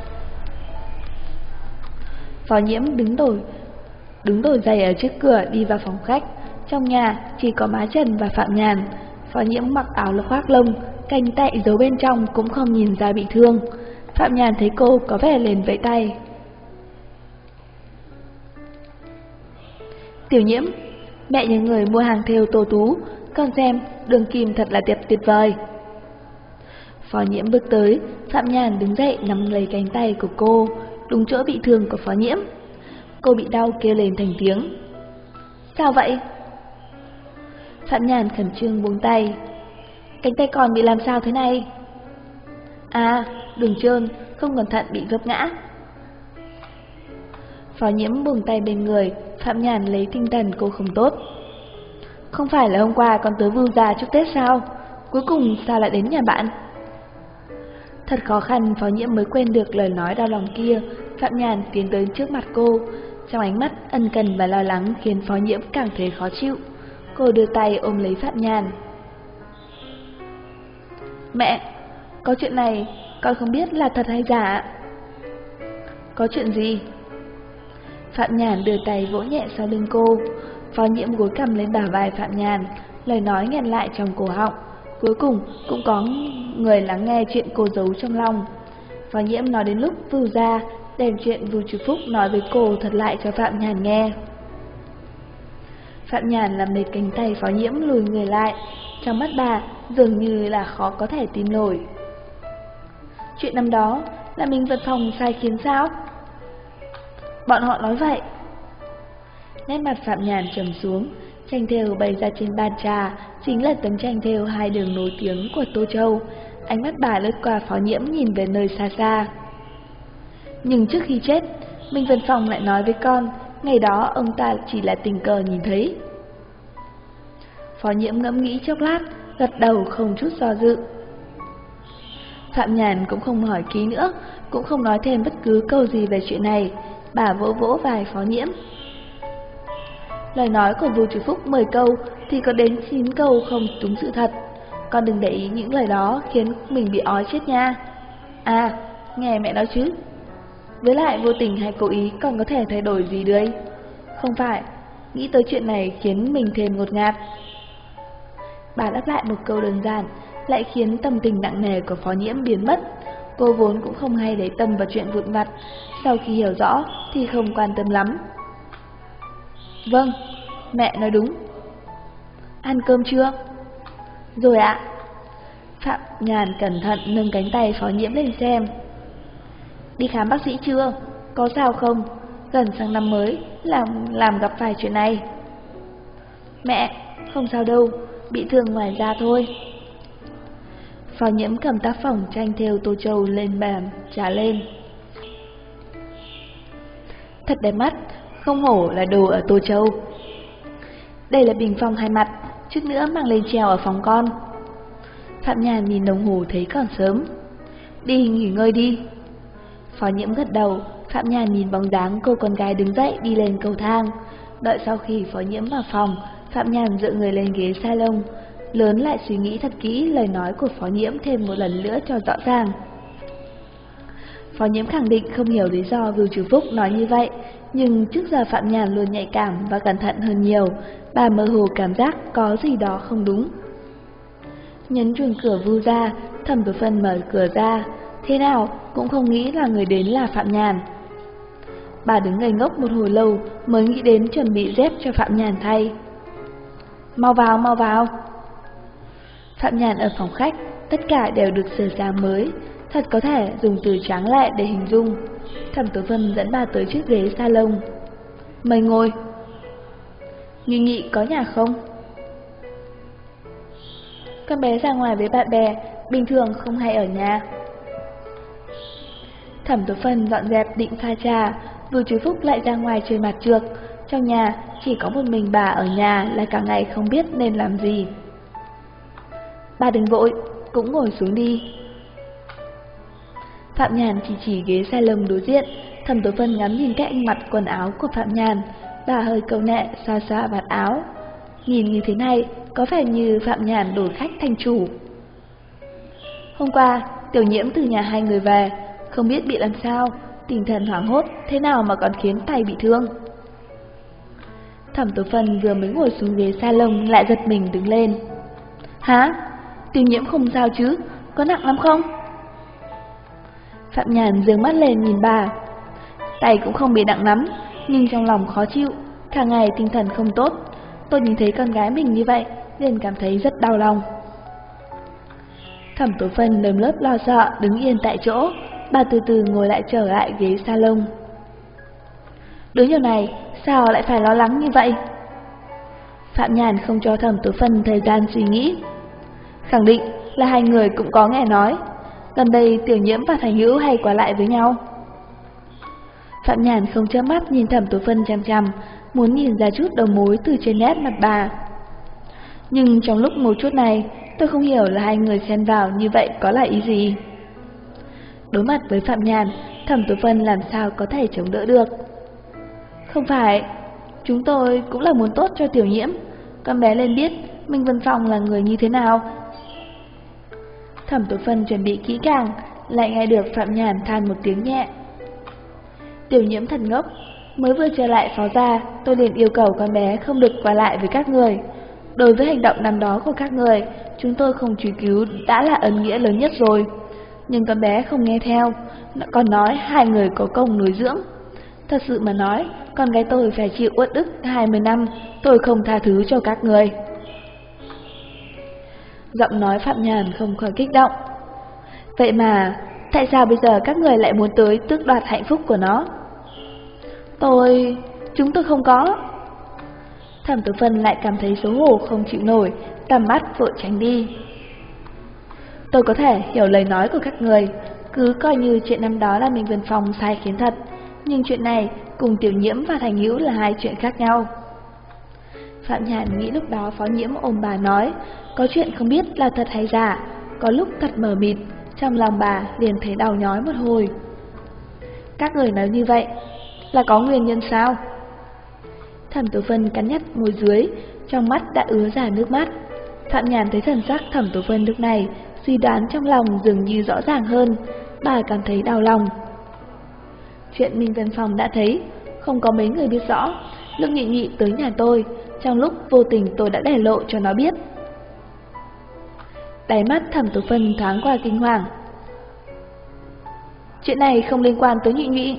Phó Nhiễm đứng đổi giày ở trước cửa đi vào phòng khách. Trong nhà chỉ có Má Trần và Phạm Nhàn. Phó Nhiễm mặc áo khoác lông, cánh tay giấu bên trong cũng không nhìn ra bị thương. Phạm Nhàn thấy cô có vẻ liền vẫy tay. Tiểu Nhiễm, mẹ nhờ người mua hàng thêu Tô Tú, con xem đường kim thật là tuyệt vời. Phó Nhiễm bước tới, Phạm Nhàn đứng dậy nắm lấy cánh tay của cô, đúng chỗ bị thương của Phó Nhiễm. Cô bị đau kêu lên thành tiếng. Sao vậy? Phạm Nhàn khẩn trương buông tay. Cánh tay con bị làm sao thế này? À, đường trơn, không cẩn thận bị gấp ngã. Phó Nhiễm buông tay bên người, Phạm Nhàn lấy tinh thần cô không tốt. Không phải là hôm qua con tới Vưu Gia chúc Tết sao? Cuối cùng sao lại đến nhà bạn? Thật khó khăn Phó Nhiễm mới quên được lời nói đau lòng kia. Phạm Nhàn tiến tới trước mặt cô, trong ánh mắt ân cần và lo lắng khiến Phó Nhiễm càng thấy khó chịu. Cô đưa tay ôm lấy Phạm Nhàn. Mẹ, có chuyện này con không biết là thật hay giả. Có chuyện gì? Phạm Nhàn đưa tay vỗ nhẹ sau lưng cô. Phó Nhiễm gối cằm lên bả vai Phạm Nhàn, lời nói nghẹn lại trong cổ họng. Cuối cùng cũng có người lắng nghe chuyện cô giấu trong lòng. Phó Nhiễm nói đến lúc Vưu Gia, đem chuyện Vưu Trừ Phúc nói với cô thật lại cho Phạm Nhàn nghe. Phạm Nhàn làm lấy cánh tay Phó Nhiễm lùi người lại, trong mắt bà dường như là khó có thể tin nổi. Chuyện năm đó là Minh Vân Phong sai khiến sao? Bọn họ nói vậy. Nét mặt Phạm Nhàn trầm xuống, tranh thêu bày ra trên bàn trà chính là tấm tranh thêu hai đường nổi tiếng của Tô Châu. Ánh mắt bà lướt qua Phó Nhiễm nhìn về nơi xa xa. Nhưng trước khi chết, Minh Vân Phong lại nói với con, ngày đó ông ta chỉ là tình cờ nhìn thấy. Phó Nhiễm ngẫm nghĩ chốc lát, gật đầu không chút do dự. Phạm Nhàn cũng không hỏi kỹ nữa, cũng không nói thêm bất cứ câu gì về chuyện này. Bà vỗ vỗ vai Phó Nhiễm. Lời nói của Vưu Trừ Phúc 10 câu thì có đến 9 câu không đúng sự thật. Con đừng để ý những lời đó khiến mình bị ói chết nha. À, nghe mẹ nói chứ. Với lại vô tình hay cố ý còn có thể thay đổi gì đấy. Không phải, nghĩ tới chuyện này khiến mình thêm ngột ngạt. Bà đáp lại một câu đơn giản, lại khiến tâm tình nặng nề của Phó Nhiễm biến mất. Cô vốn cũng không hay để tâm vào chuyện vụn vặt, sau khi hiểu rõ thì không quan tâm lắm. Vâng, mẹ nói đúng. Ăn cơm chưa? Rồi ạ. Phạm Nhàn cẩn thận nâng cánh tay Phó Nhiễm lên xem. Đi khám bác sĩ chưa? Có sao không? Gần sang năm mới làm gặp phải chuyện này. Mẹ, không sao đâu, bị thương ngoài da thôi. Phó Nhiễm cầm tác phẩm tranh thêu Tô Châu lên bàn trả lên. Thật đẹp mắt, không hổ là đồ ở Tô Châu. Đây là bình phong hai mặt, chút nữa mang lên treo ở phòng con. Phạm Nhàn nhìn đồng hồ thấy còn sớm. Đi nghỉ ngơi đi. Phó Nhiễm gật đầu. Phạm Nhàn nhìn bóng dáng cô con gái đứng dậy đi lên cầu thang. Đợi sau khi Phó Nhiễm vào phòng, Phạm Nhàn dựa người lên ghế salon, lớn lại suy nghĩ thật kỹ lời nói của Phó Nhiễm thêm một lần nữa cho rõ ràng. Phó Nhiễm khẳng định không hiểu lý do Vưu Trừ Phúc nói như vậy, nhưng trước giờ Phạm Nhàn luôn nhạy cảm và cẩn thận hơn nhiều. Bà mơ hồ cảm giác có gì đó không đúng. Nhấn chuông cửa Vưu Gia, Thẩm Tử Phân mở cửa ra, thế nào cũng không nghĩ là người đến là Phạm Nhàn. Bà đứng ngây ngốc một hồi lâu mới nghĩ đến chuẩn bị dép cho Phạm Nhàn thay. Mau vào, mau vào. Phạm Nhàn ở phòng khách, tất cả đều được sửa sang mới, thật có thể dùng từ tráng lệ để hình dung. Thẩm Tử Phân dẫn bà tới chiếc ghế salon. Mời ngồi. Nghị Nghị có nhà không? Con bé ra ngoài với bạn bè, bình thường không hay ở nhà. Thẩm Tử Phân dọn dẹp định pha trà, Vưu Trừ Phúc lại ra ngoài chơi mặt trược. Trong nhà chỉ có một mình bà ở nhà là cả ngày không biết nên làm gì. Bà đừng vội, cũng ngồi xuống đi. Phạm Nhàn chỉ ghế salon đối diện. Thẩm Tử Phân ngắm nhìn cái ánh mặt quần áo của Phạm Nhàn. Bà hơi câu nệ xoa xoa vạt áo. Nhìn như thế này, có vẻ như Phạm Nhàn đổi khách thành chủ. Hôm qua, Tiểu Nhiễm từ nhà hai người về, không biết bị làm sao, tinh thần hoảng hốt, thế nào mà còn khiến tay bị thương. Thẩm Tố Phân vừa mới ngồi xuống ghế salon lại giật mình đứng lên. Hả? Tiểu Nhiễm không sao chứ? Có nặng lắm không? Phạm Nhàn giương mắt lên nhìn bà. Tay cũng không bị nặng lắm, nhưng trong lòng khó chịu, cả ngày tinh thần không tốt. Tôi nhìn thấy con gái mình như vậy, nên cảm thấy rất đau lòng. Thẩm Tố Phân nơm nớp lo sợ đứng yên tại chỗ, bà từ từ ngồi lại trở lại ghế salon. Đứa nhỏ này sao lại phải lo lắng như vậy? Phạm Nhàn không cho Thẩm Tố Phân thời gian suy nghĩ. Khẳng định là hai người cũng có nghe nói, gần đây Tiểu Nhiễm và Thành Hữu hay qua lại với nhau. Phạm Nhàn không chớp mắt nhìn Thẩm Tố Phân chằm chằm, muốn nhìn ra chút đầu mối từ trên nét mặt bà. Nhưng trong lúc một chút này, tôi không hiểu là hai người xen vào như vậy có là ý gì. Đối mặt với Phạm Nhàn, Thẩm Tố Phân làm sao có thể chống đỡ được. Không phải, chúng tôi cũng là muốn tốt cho Tiểu Nhiễm, con bé lên biết Minh Vân Phong là người như thế nào. Thẩm Tố Phân chuẩn bị kỹ càng, lại nghe được Phạm Nhàn than một tiếng nhẹ. Tiểu Nhiễm thật ngốc, mới vừa trở lại phó gia, tôi liền yêu cầu con bé không được qua lại với các người. Đối với hành động năm đó của các người, chúng tôi không truy cứu đã là ân nghĩa lớn nhất rồi. Nhưng con bé không nghe theo, còn nói hai người có công nuôi dưỡng. Thật sự mà nói, con gái tôi phải chịu uất ức 20 năm, tôi không tha thứ cho các người. Giọng nói Phạm Nhàn không khỏi kích động. Vậy mà, tại sao bây giờ các người lại muốn tới tước đoạt hạnh phúc của nó? Chúng tôi không có. Thẩm Tố Phân lại cảm thấy xấu hổ không chịu nổi, tầm mắt vội tránh đi. Tôi có thể hiểu lời nói của các người, cứ coi như chuyện năm đó là Minh Vân Phong sai khiến thật, nhưng chuyện này cùng Tiểu Nhiễm và Thành Hữu là hai chuyện khác nhau. Phạm Nhàn nghĩ lúc đó Phó Nhiễm ôm bà nói, có chuyện không biết là thật hay giả, có lúc thật mờ mịt, trong lòng bà liền thấy đau nhói một hồi. Các người nói như vậy là có nguyên nhân sao? Thẩm Tố Phân cắn nhắt môi dưới, trong mắt đã ứa ra nước mắt. Phạm Nhàn thấy thần sắc Thẩm Tố Phân lúc này, suy đoán trong lòng dường như rõ ràng hơn, bà cảm thấy đau lòng. Chuyện Minh Vân Phong đã thấy, không có mấy người biết rõ. Lúc Nhị Nhị tới nhà tôi, trong lúc vô tình tôi đã để lộ cho nó biết. Đáy mắt Thẩm Tố Phân thoáng qua kinh hoàng. Chuyện này không liên quan tới Nhị Nhị.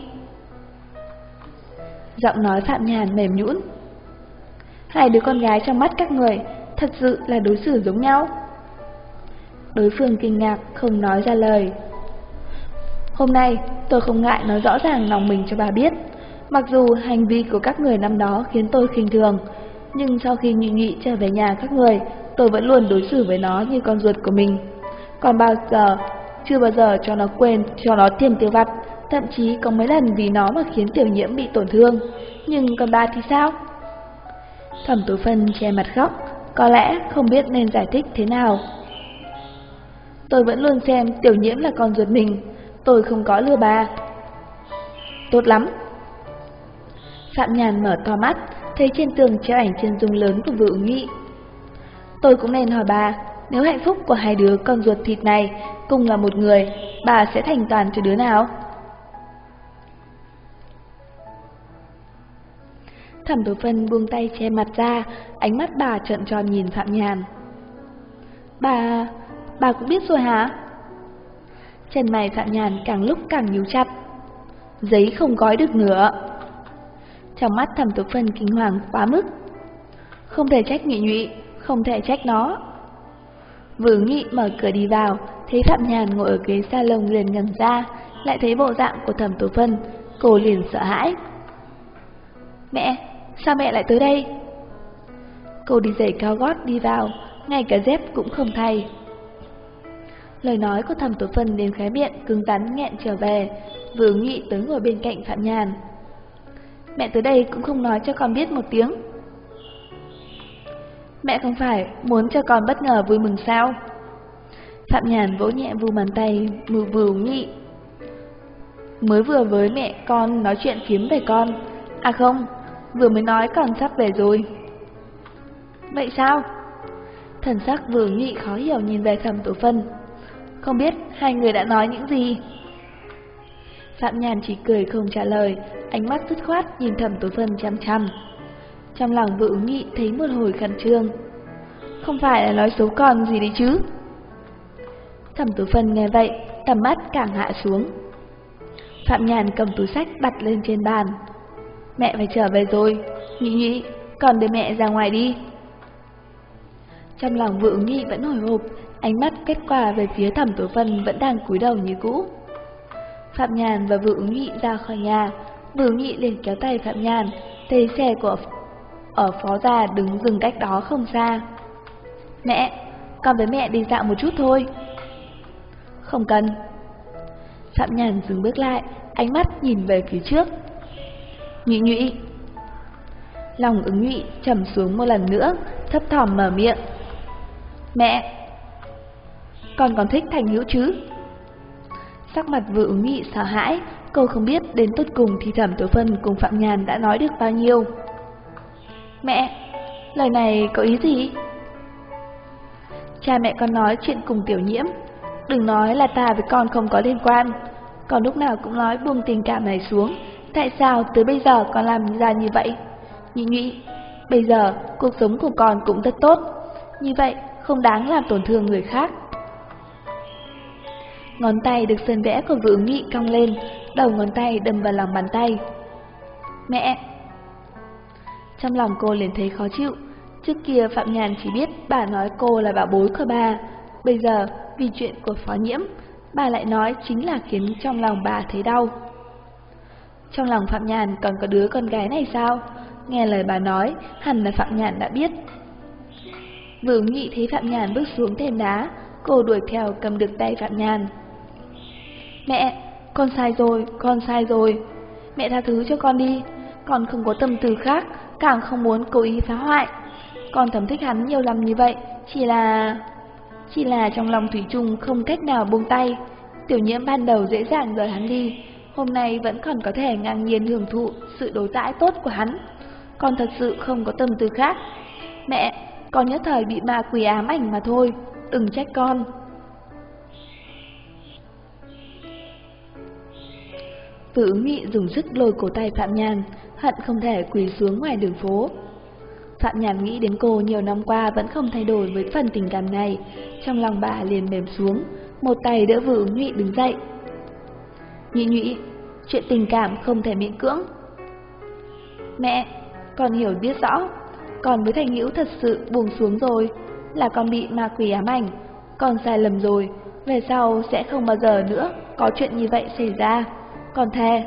Giọng nói Phạm Nhàn mềm nhũn. Hai đứa con gái trong mắt các người thật sự là đối xử giống nhau. Đối phương kinh ngạc không nói ra lời. Hôm nay tôi không ngại nói rõ ràng lòng mình cho bà biết. Mặc dù hành vi của các người năm đó khiến tôi khinh thường, nhưng sau khi Nhị Nhị trở về nhà các người, tôi vẫn luôn đối xử với nó như con ruột của mình. Còn chưa bao giờ cho nó quên, cho nó tiền tiêu vặt. Thậm chí có mấy lần vì nó mà khiến Tiểu Nhiễm bị tổn thương. Nhưng còn bà thì sao? Thẩm Tố Phân che mặt khóc, có lẽ không biết nên giải thích thế nào. Tôi vẫn luôn xem Tiểu Nhiễm là con ruột mình, tôi không có lừa bà. Tốt lắm. Phạm Nhàn mở to mắt, thấy trên tường treo ảnh chân dung lớn của Vũ Nghị. Tôi cũng nên hỏi bà, nếu hạnh phúc của hai đứa con ruột thịt này cùng là một người, bà sẽ thành toàn cho đứa nào? Thẩm Tố Phân buông tay che mặt ra, ánh mắt bà trợn tròn nhìn Phạm Nhàn. Bà cũng biết rồi hả? Chân mày Phạm Nhàn càng lúc càng nhíu chặt. Giấy không gói được nữa. Trong mắt Thẩm Tố Phân kinh hoàng quá mức. Không thể trách Nhị Nhụy, không thể trách nó. Vũ Nghị mở cửa đi vào, thấy Phạm Nhàn ngồi ở ghế salon liền ngẩn ra, lại thấy bộ dạng của Thẩm Tố Phân, cô liền sợ hãi. Mẹ, sao mẹ lại tới đây? Cô đi giày cao gót đi vào, ngay cả dép cũng không thay. Lời nói của Thẩm Tố Phân đến khóe miệng cứng rắn nghẹn trở về. Vũ Nghị tới ngồi bên cạnh Phạm Nhàn. Mẹ tới đây cũng không nói cho con biết một tiếng. Mẹ không phải muốn cho con bất ngờ vui mừng sao? Phạm Nhàn vỗ nhẹ vu bàn tay Vũ Nghị. Mới vừa với mẹ con nói chuyện phiếm về con. À không, vừa mới nói con sắp về rồi. Vậy sao? Thần sắc Vừa Nghị khó hiểu nhìn về Thẩm Tú Phân. Không biết hai người đã nói những gì? Phạm Nhàn chỉ cười không trả lời, ánh mắt dứt khoát nhìn Thẩm Tú Phân chăm chăm. Trong lòng Vừa Nghị thấy một hồi khẩn trương. Không phải là nói xấu con gì đấy chứ? Thẩm Tú Phân nghe vậy, tầm mắt càng hạ xuống. Phạm Nhàn cầm túi sách đặt lên trên bàn. Mẹ phải trở về rồi, Nghị, con đưa mẹ ra ngoài đi. Trong lòng Vừa Nghị vẫn hồi hộp, ánh mắt kết quả về phía Thẩm Tú Phân vẫn đang cúi đầu như cũ. Phạm Nhàn và Vừa Nghị ra khỏi nhà, Vừa Nghị liền kéo tay Phạm Nhàn, thấy xe của Phó gia đứng dừng cách đó không xa. Mẹ, con với mẹ đi dạo một chút thôi. Không cần. Phạm Nhàn dừng bước lại, ánh mắt nhìn về phía trước. Nhụy. Lòng Ứng Nhụy trầm xuống một lần nữa, thấp thỏm mở miệng. Mẹ, con còn thích Thành Hữu chứ? Sắc mặt Vừa Ứng Nhụy sợ hãi, cô không biết đến tột cùng thì Thẩm Tú Phân cùng Phạm Nhàn đã nói được bao nhiêu. Mẹ, lời này có ý gì? Cha mẹ con nói chuyện cùng Tiểu Nhiễm, đừng nói là ta với con không có liên quan. Con lúc nào cũng nói buông tình cảm này xuống, tại sao tới bây giờ con làm ra như vậy? Nhụy, bây giờ cuộc sống của con cũng rất tốt, như vậy không đáng làm tổn thương người khác. Ngón tay được sơn vẽ của Vừa Ứng Nghị cong lên, đầu ngón tay đâm vào lòng bàn tay. Mẹ! Trong lòng cô liền thấy khó chịu. Trước kia Phạm Nhàn chỉ biết bà nói cô là bảo bối của bà, bây giờ vì chuyện của Phó Nhiễm, bà lại nói chính là khiến trong lòng bà thấy đau. Trong lòng Phạm Nhàn còn có đứa con gái này sao? Nghe lời bà nói, hẳn là Phạm Nhàn đã biết. Vừa Ứng Nghị thấy Phạm Nhàn bước xuống thềm đá, cô đuổi theo cầm được tay Phạm Nhàn. Mẹ, con sai rồi. Mẹ tha thứ cho con đi, con không có tâm tư khác, càng không muốn cố ý phá hoại. Con thầm thích hắn nhiều lắm như vậy, chỉ là trong lòng thủy chung không cách nào buông tay. Tiểu Nhiễm ban đầu dễ dàng rời hắn đi, hôm nay vẫn còn có thể ngang nhiên hưởng thụ sự đối đãi tốt của hắn. Con thật sự không có tâm tư khác. Mẹ, con nhất thời bị ma quỷ ám ảnh mà thôi, đừng trách con. Vừa Ứng Nghị dùng sức lôi cổ tay Phạm Nhàn, hận không thể quỳ xuống ngoài đường phố. Phạm Nhàn nghĩ đến cô nhiều năm qua vẫn không thay đổi với phần tình cảm này, trong lòng bà liền mềm xuống, một tay đỡ Vừa Ứng Nghị đứng dậy. Nhụy, chuyện tình cảm không thể miễn cưỡng. Mẹ, con hiểu biết rõ, con với Thành Hữu thật sự buông xuống rồi, là con bị ma quỷ ám ảnh, con sai lầm rồi, về sau sẽ không bao giờ nữa có chuyện như vậy xảy ra, con thề.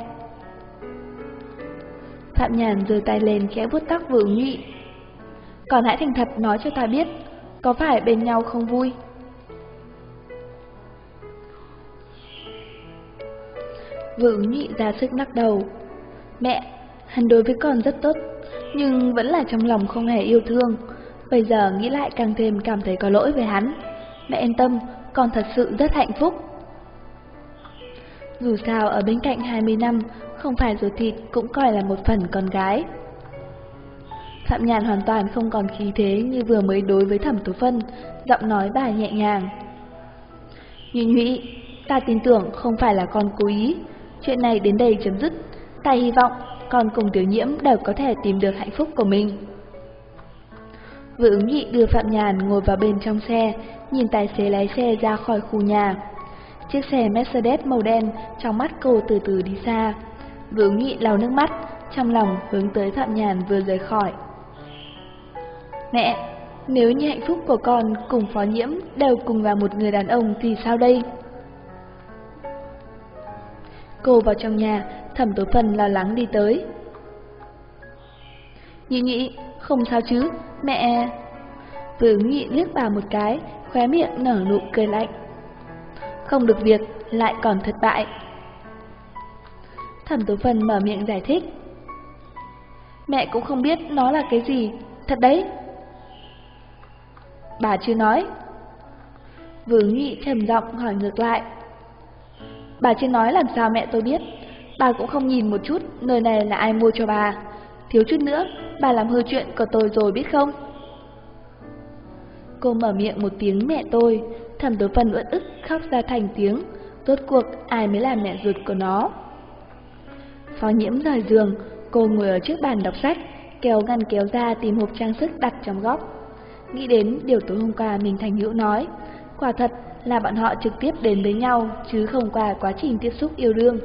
Phạm Nhàn giơ tay lên khẽ vuốt tóc Vừa Ứng Nghị. Con hãy thành thật nói cho ta biết, có phải bên nhau không vui? Vừa Ứng Nghị ra sức lắc đầu. Mẹ, hắn đối với con rất tốt, nhưng vẫn là trong lòng không hề yêu thương. Bây giờ nghĩ lại càng thêm cảm thấy có lỗi với hắn. Mẹ yên tâm, con thật sự rất hạnh phúc. Dù sao ở bên cạnh 20 năm, không phải ruột thịt cũng coi là một phần con gái. Phạm Nhàn hoàn toàn không còn khí thế như vừa mới đối với Thẩm Tú Phân, giọng nói bà nhẹ nhàng. Nhụy, ta tin tưởng không phải là con cố ý, chuyện này đến đây chấm dứt, ta hy vọng con cùng Tiểu Nhiễm đều có thể tìm được hạnh phúc của mình. Vừa Ứng Nghị đưa Phạm Nhàn ngồi vào bên trong xe, nhìn tài xế lái xe ra khỏi khu nhà. Chiếc xe Mercedes màu đen trong mắt cô từ từ đi xa. Vừa Ứng Nghị lau nước mắt, trong lòng hướng tới Phạm Nhàn vừa rời khỏi. Mẹ, nếu như hạnh phúc của con cùng Phó Nhiễm đều cùng là một người đàn ông thì sao đây? Cô vào trong nhà, Thẩm Tú Phân lo lắng đi tới. Nhụy, không sao chứ, mẹ. Vừa Ứng Nghị liếc bà một cái, khóe miệng nở nụ cười lạnh. Không được việc, lại còn thất bại. Thẩm Tú Phân mở miệng giải thích. Mẹ cũng không biết nó là cái gì, thật đấy. Bà chưa nói. Vừa Ứng Nghị trầm giọng hỏi ngược lại. Bà chưa nói làm sao mẹ tôi biết? Bà cũng không nhìn một chút nơi này là ai mua cho bà. Thiếu chút nữa, bà làm hư chuyện của tôi rồi biết không? Cô mở miệng một tiếng mẹ tôi, Thẩm Tố Phân uất ức khóc ra thành tiếng. Rốt cuộc ai mới là mẹ ruột của nó? Phó Nhiễm rời giường, cô ngồi ở trước bàn đọc sách, kéo ngăn kéo ra tìm hộp trang sức đặt trong góc. Nghĩ đến điều tối hôm qua mình Thành Hữu nói, quả thật là bọn họ trực tiếp đến với nhau chứ không qua quá trình tiếp xúc yêu đương.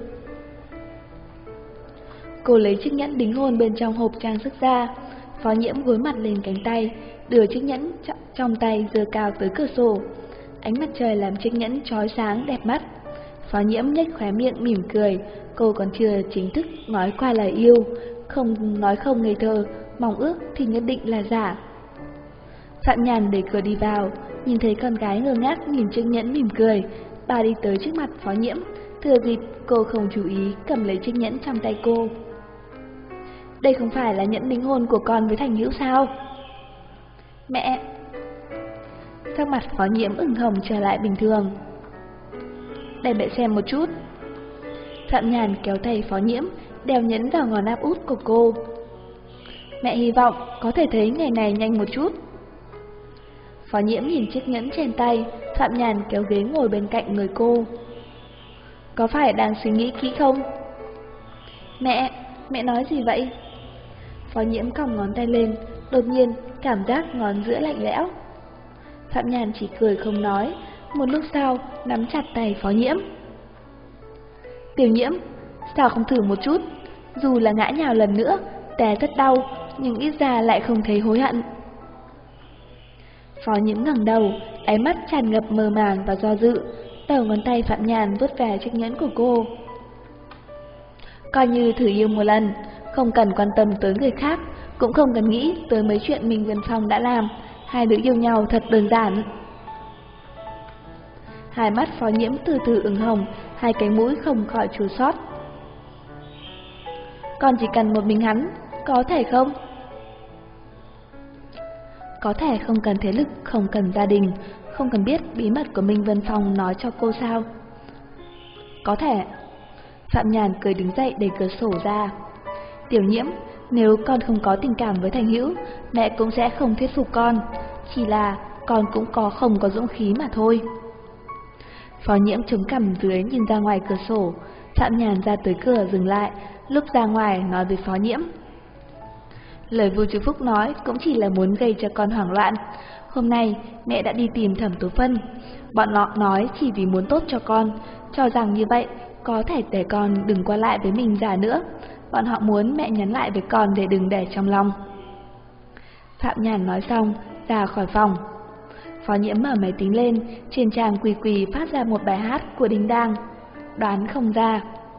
Cô lấy chiếc nhẫn đính hôn bên trong hộp trang sức ra. Phó Nhiễm gối mặt lên cánh tay, đưa chiếc nhẫn trong tay giơ cao tới cửa sổ. Ánh mặt trời làm chiếc nhẫn chói sáng đẹp mắt. Phó Nhiễm nhếch khóe miệng mỉm cười, cô còn chưa chính thức nói qua lời yêu, không nói không ngây thơ, mong ước thì nhất định là giả. Phạm Nhàn đẩy cửa đi vào, nhìn thấy con gái ngơ ngác nhìn chiếc nhẫn mỉm cười, bà đi tới trước mặt Phó Nhiễm, thừa dịp cô không chú ý cầm lấy chiếc nhẫn trong tay cô. Đây không phải là nhẫn đính hôn của con với Thành Hữu sao? Mẹ! Sắc mặt Phó Nhiễm ửng hồng trở lại bình thường. Để mẹ xem một chút. Phạm Nhàn kéo tay Phó Nhiễm, đeo nhẫn vào ngón áp út của cô. Mẹ hy vọng có thể thấy ngày này nhanh một chút. Phó Nhiễm nhìn chiếc nhẫn trên tay, Phạm Nhàn kéo ghế ngồi bên cạnh người cô. Có phải đang suy nghĩ kỹ không? Mẹ nói gì vậy? Phó Nhiễm cong ngón tay lên, đột nhiên cảm giác ngón giữa lạnh lẽo. Phạm Nhàn chỉ cười không nói, một lúc sau nắm chặt tay Phó Nhiễm. Tiểu Nhiễm, sao không thử một chút? Dù là ngã nhào lần nữa, té rất đau, nhưng ít ra lại không thấy hối hận. Phó Nhiễm ngẩng đầu, ánh mắt tràn ngập mơ màng và do dự, đầu ngón tay Phạm Nhàn vuốt về chiếc nhẫn của cô. Coi như thử yêu một lần, không cần quan tâm tới người khác, cũng không cần nghĩ tới mấy chuyện mình Vân Phong đã làm, hai đứa yêu nhau thật đơn giản. Hai mắt Phó Nhiễm từ từ ửng hồng, hai cái mũi không khỏi chua xót. Con chỉ cần một mình hắn, có thể không? Có thể không cần thế lực, không cần gia đình, không cần biết bí mật của Minh Vân Phong nói cho cô sao? Có thể. Phạm Nhàn cười đứng dậy đẩy cửa sổ ra. Tiểu Nhiễm, nếu con không có tình cảm với Thành Hữu, mẹ cũng sẽ không thuyết phục con. Chỉ là con cũng không có dũng khí mà thôi. Phó Nhiễm chống cằm dưới nhìn ra ngoài cửa sổ. Phạm Nhàn ra tới cửa dừng lại, lúc ra ngoài nói với Phó Nhiễm. Lời Vu Chú Phúc nói cũng chỉ là muốn gây cho con hoảng loạn. Hôm nay mẹ đã đi tìm Thẩm Tố Phân. Bọn họ nói chỉ vì muốn tốt cho con, cho rằng như vậy có thể để con đừng qua lại với mình già nữa. Bọn họ muốn mẹ nhắn lại với con để đừng để trong lòng. Phạm Nhàn nói xong, ra khỏi phòng. Phó Nhiễm mở máy tính lên, trên trang quỳ quỳ phát ra một bài hát của Đinh Đang. Đoán không ra.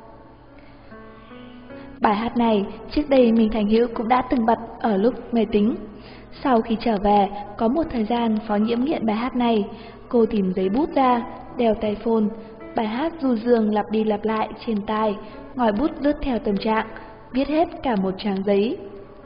Bài hát này, trước đây Minh Thành Hữu cũng đã từng bật ở lúc máy tính. Sau khi trở về, có một thời gian Phó Nhiễm nghiện bài hát này, cô tìm giấy bút ra, đeo tai phone. Bài hát du dương lặp đi lặp lại trên tai, ngòi bút lướt theo tâm trạng, viết hết cả một trang giấy.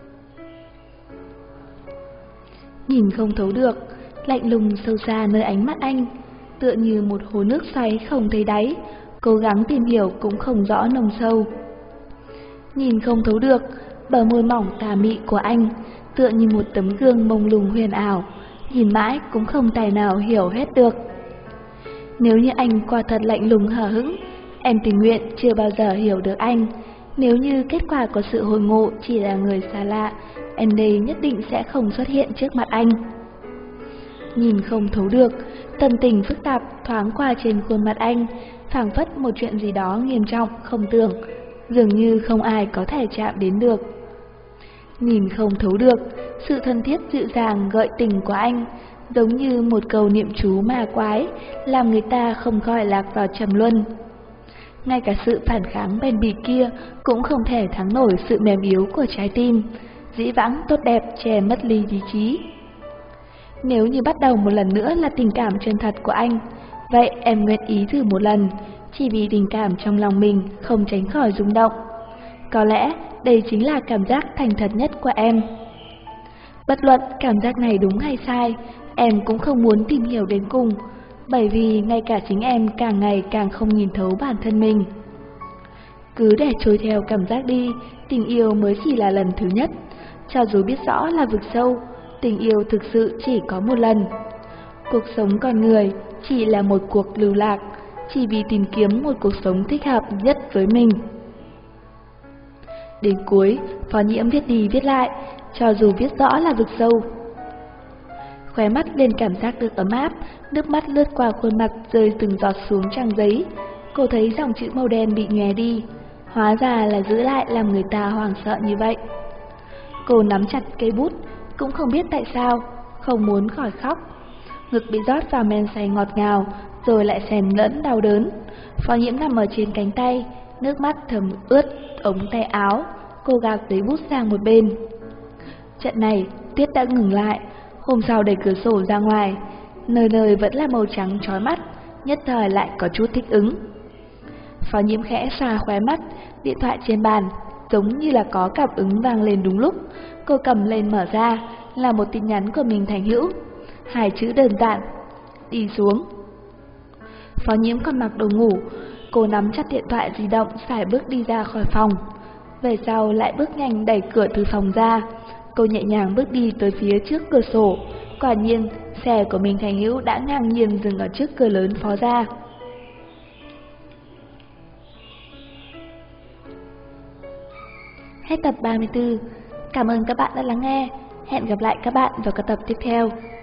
Nhìn không thấu được, lạnh lùng sâu xa nơi ánh mắt anh, tựa như một hồ nước xoáy không thấy đáy, cố gắng tìm hiểu cũng không rõ nồng sâu. Nhìn không thấu được, bờ môi mỏng tà mị của anh, tựa như một tấm gương mông lung huyền ảo, nhìn mãi cũng không tài nào hiểu hết được. Nếu như anh quả thật lạnh lùng hờ hững, em tình nguyện chưa bao giờ hiểu được anh. Nếu như kết quả của sự hồi ngộ chỉ là người xa lạ, em đây nhất định sẽ không xuất hiện trước mặt anh. Nhìn không thấu được, tâm tình phức tạp thoáng qua trên khuôn mặt anh, phảng phất một chuyện gì đó nghiêm trọng không tưởng, dường như không ai có thể chạm đến được. Nhìn không thấu được, sự thân thiết dịu dàng gợi tình của anh, giống như một câu niệm chú ma quái, làm người ta không khỏi lạc vào trầm luân. Ngay cả sự phản kháng bền bỉ kia cũng không thể thắng nổi sự mềm yếu của trái tim, dĩ vãng tốt đẹp che mất lý trí. Nếu như bắt đầu một lần nữa là tình cảm chân thật của anh, vậy em nguyện ý thử một lần, chỉ vì tình cảm trong lòng mình không tránh khỏi rung động. Có lẽ đây chính là cảm giác thành thật nhất của em. Bất luận cảm giác này đúng hay sai, em cũng không muốn tìm hiểu đến cùng, bởi vì ngay cả chính em càng ngày càng không nhìn thấu bản thân mình. Cứ để trôi theo cảm giác đi, tình yêu mới chỉ là lần thứ nhất. Cho dù biết rõ là vực sâu, tình yêu thực sự chỉ có một lần. Cuộc sống con người chỉ là một cuộc lưu lạc, chỉ vì tìm kiếm một cuộc sống thích hợp nhất với mình. Đến cuối, Phó Nhiễm viết đi viết lại, cho dù biết rõ là vực sâu. Khóe mắt lên cảm giác được ấm áp, nước mắt lướt qua khuôn mặt rơi từng giọt xuống trang giấy. Cô thấy dòng chữ màu đen bị nhòe đi, hóa ra là giữ lại làm người ta hoảng sợ như vậy. Cô nắm chặt cây bút, cũng không biết tại sao, không muốn khỏi khóc. Ngực bị rót vào men say ngọt ngào, rồi lại xen lẫn đau đớn. Phó Nhiễm nằm ở trên cánh tay, nước mắt thấm ướt ống tay áo. Cô gạt giấy bút sang một bên. Trận này, tuyết đã ngừng lại. Hôm sau đẩy cửa sổ ra ngoài, nơi nơi vẫn là màu trắng chói mắt, nhất thời lại có chút thích ứng. Phó Nhiễm khẽ xoa khóe mắt, điện thoại trên bàn giống như là có cảm ứng vang lên đúng lúc. Cô cầm lên mở ra, là một tin nhắn của mình Thành Hữu. 2 chữ đơn giản: đi xuống. Phó Nhiễm còn mặc đồ ngủ, cô nắm chặt điện thoại di động xài bước đi ra khỏi phòng. Về sau lại bước nhanh đẩy cửa từ phòng ra. Cô nhẹ nhàng bước đi tới phía trước cửa sổ. Quả nhiên, xe của mình Thành Hữu đã ngang nhiên dừng ở trước cửa lớn Phó gia. Hết tập 34. Cảm ơn các bạn đã lắng nghe. Hẹn gặp lại các bạn vào các tập tiếp theo.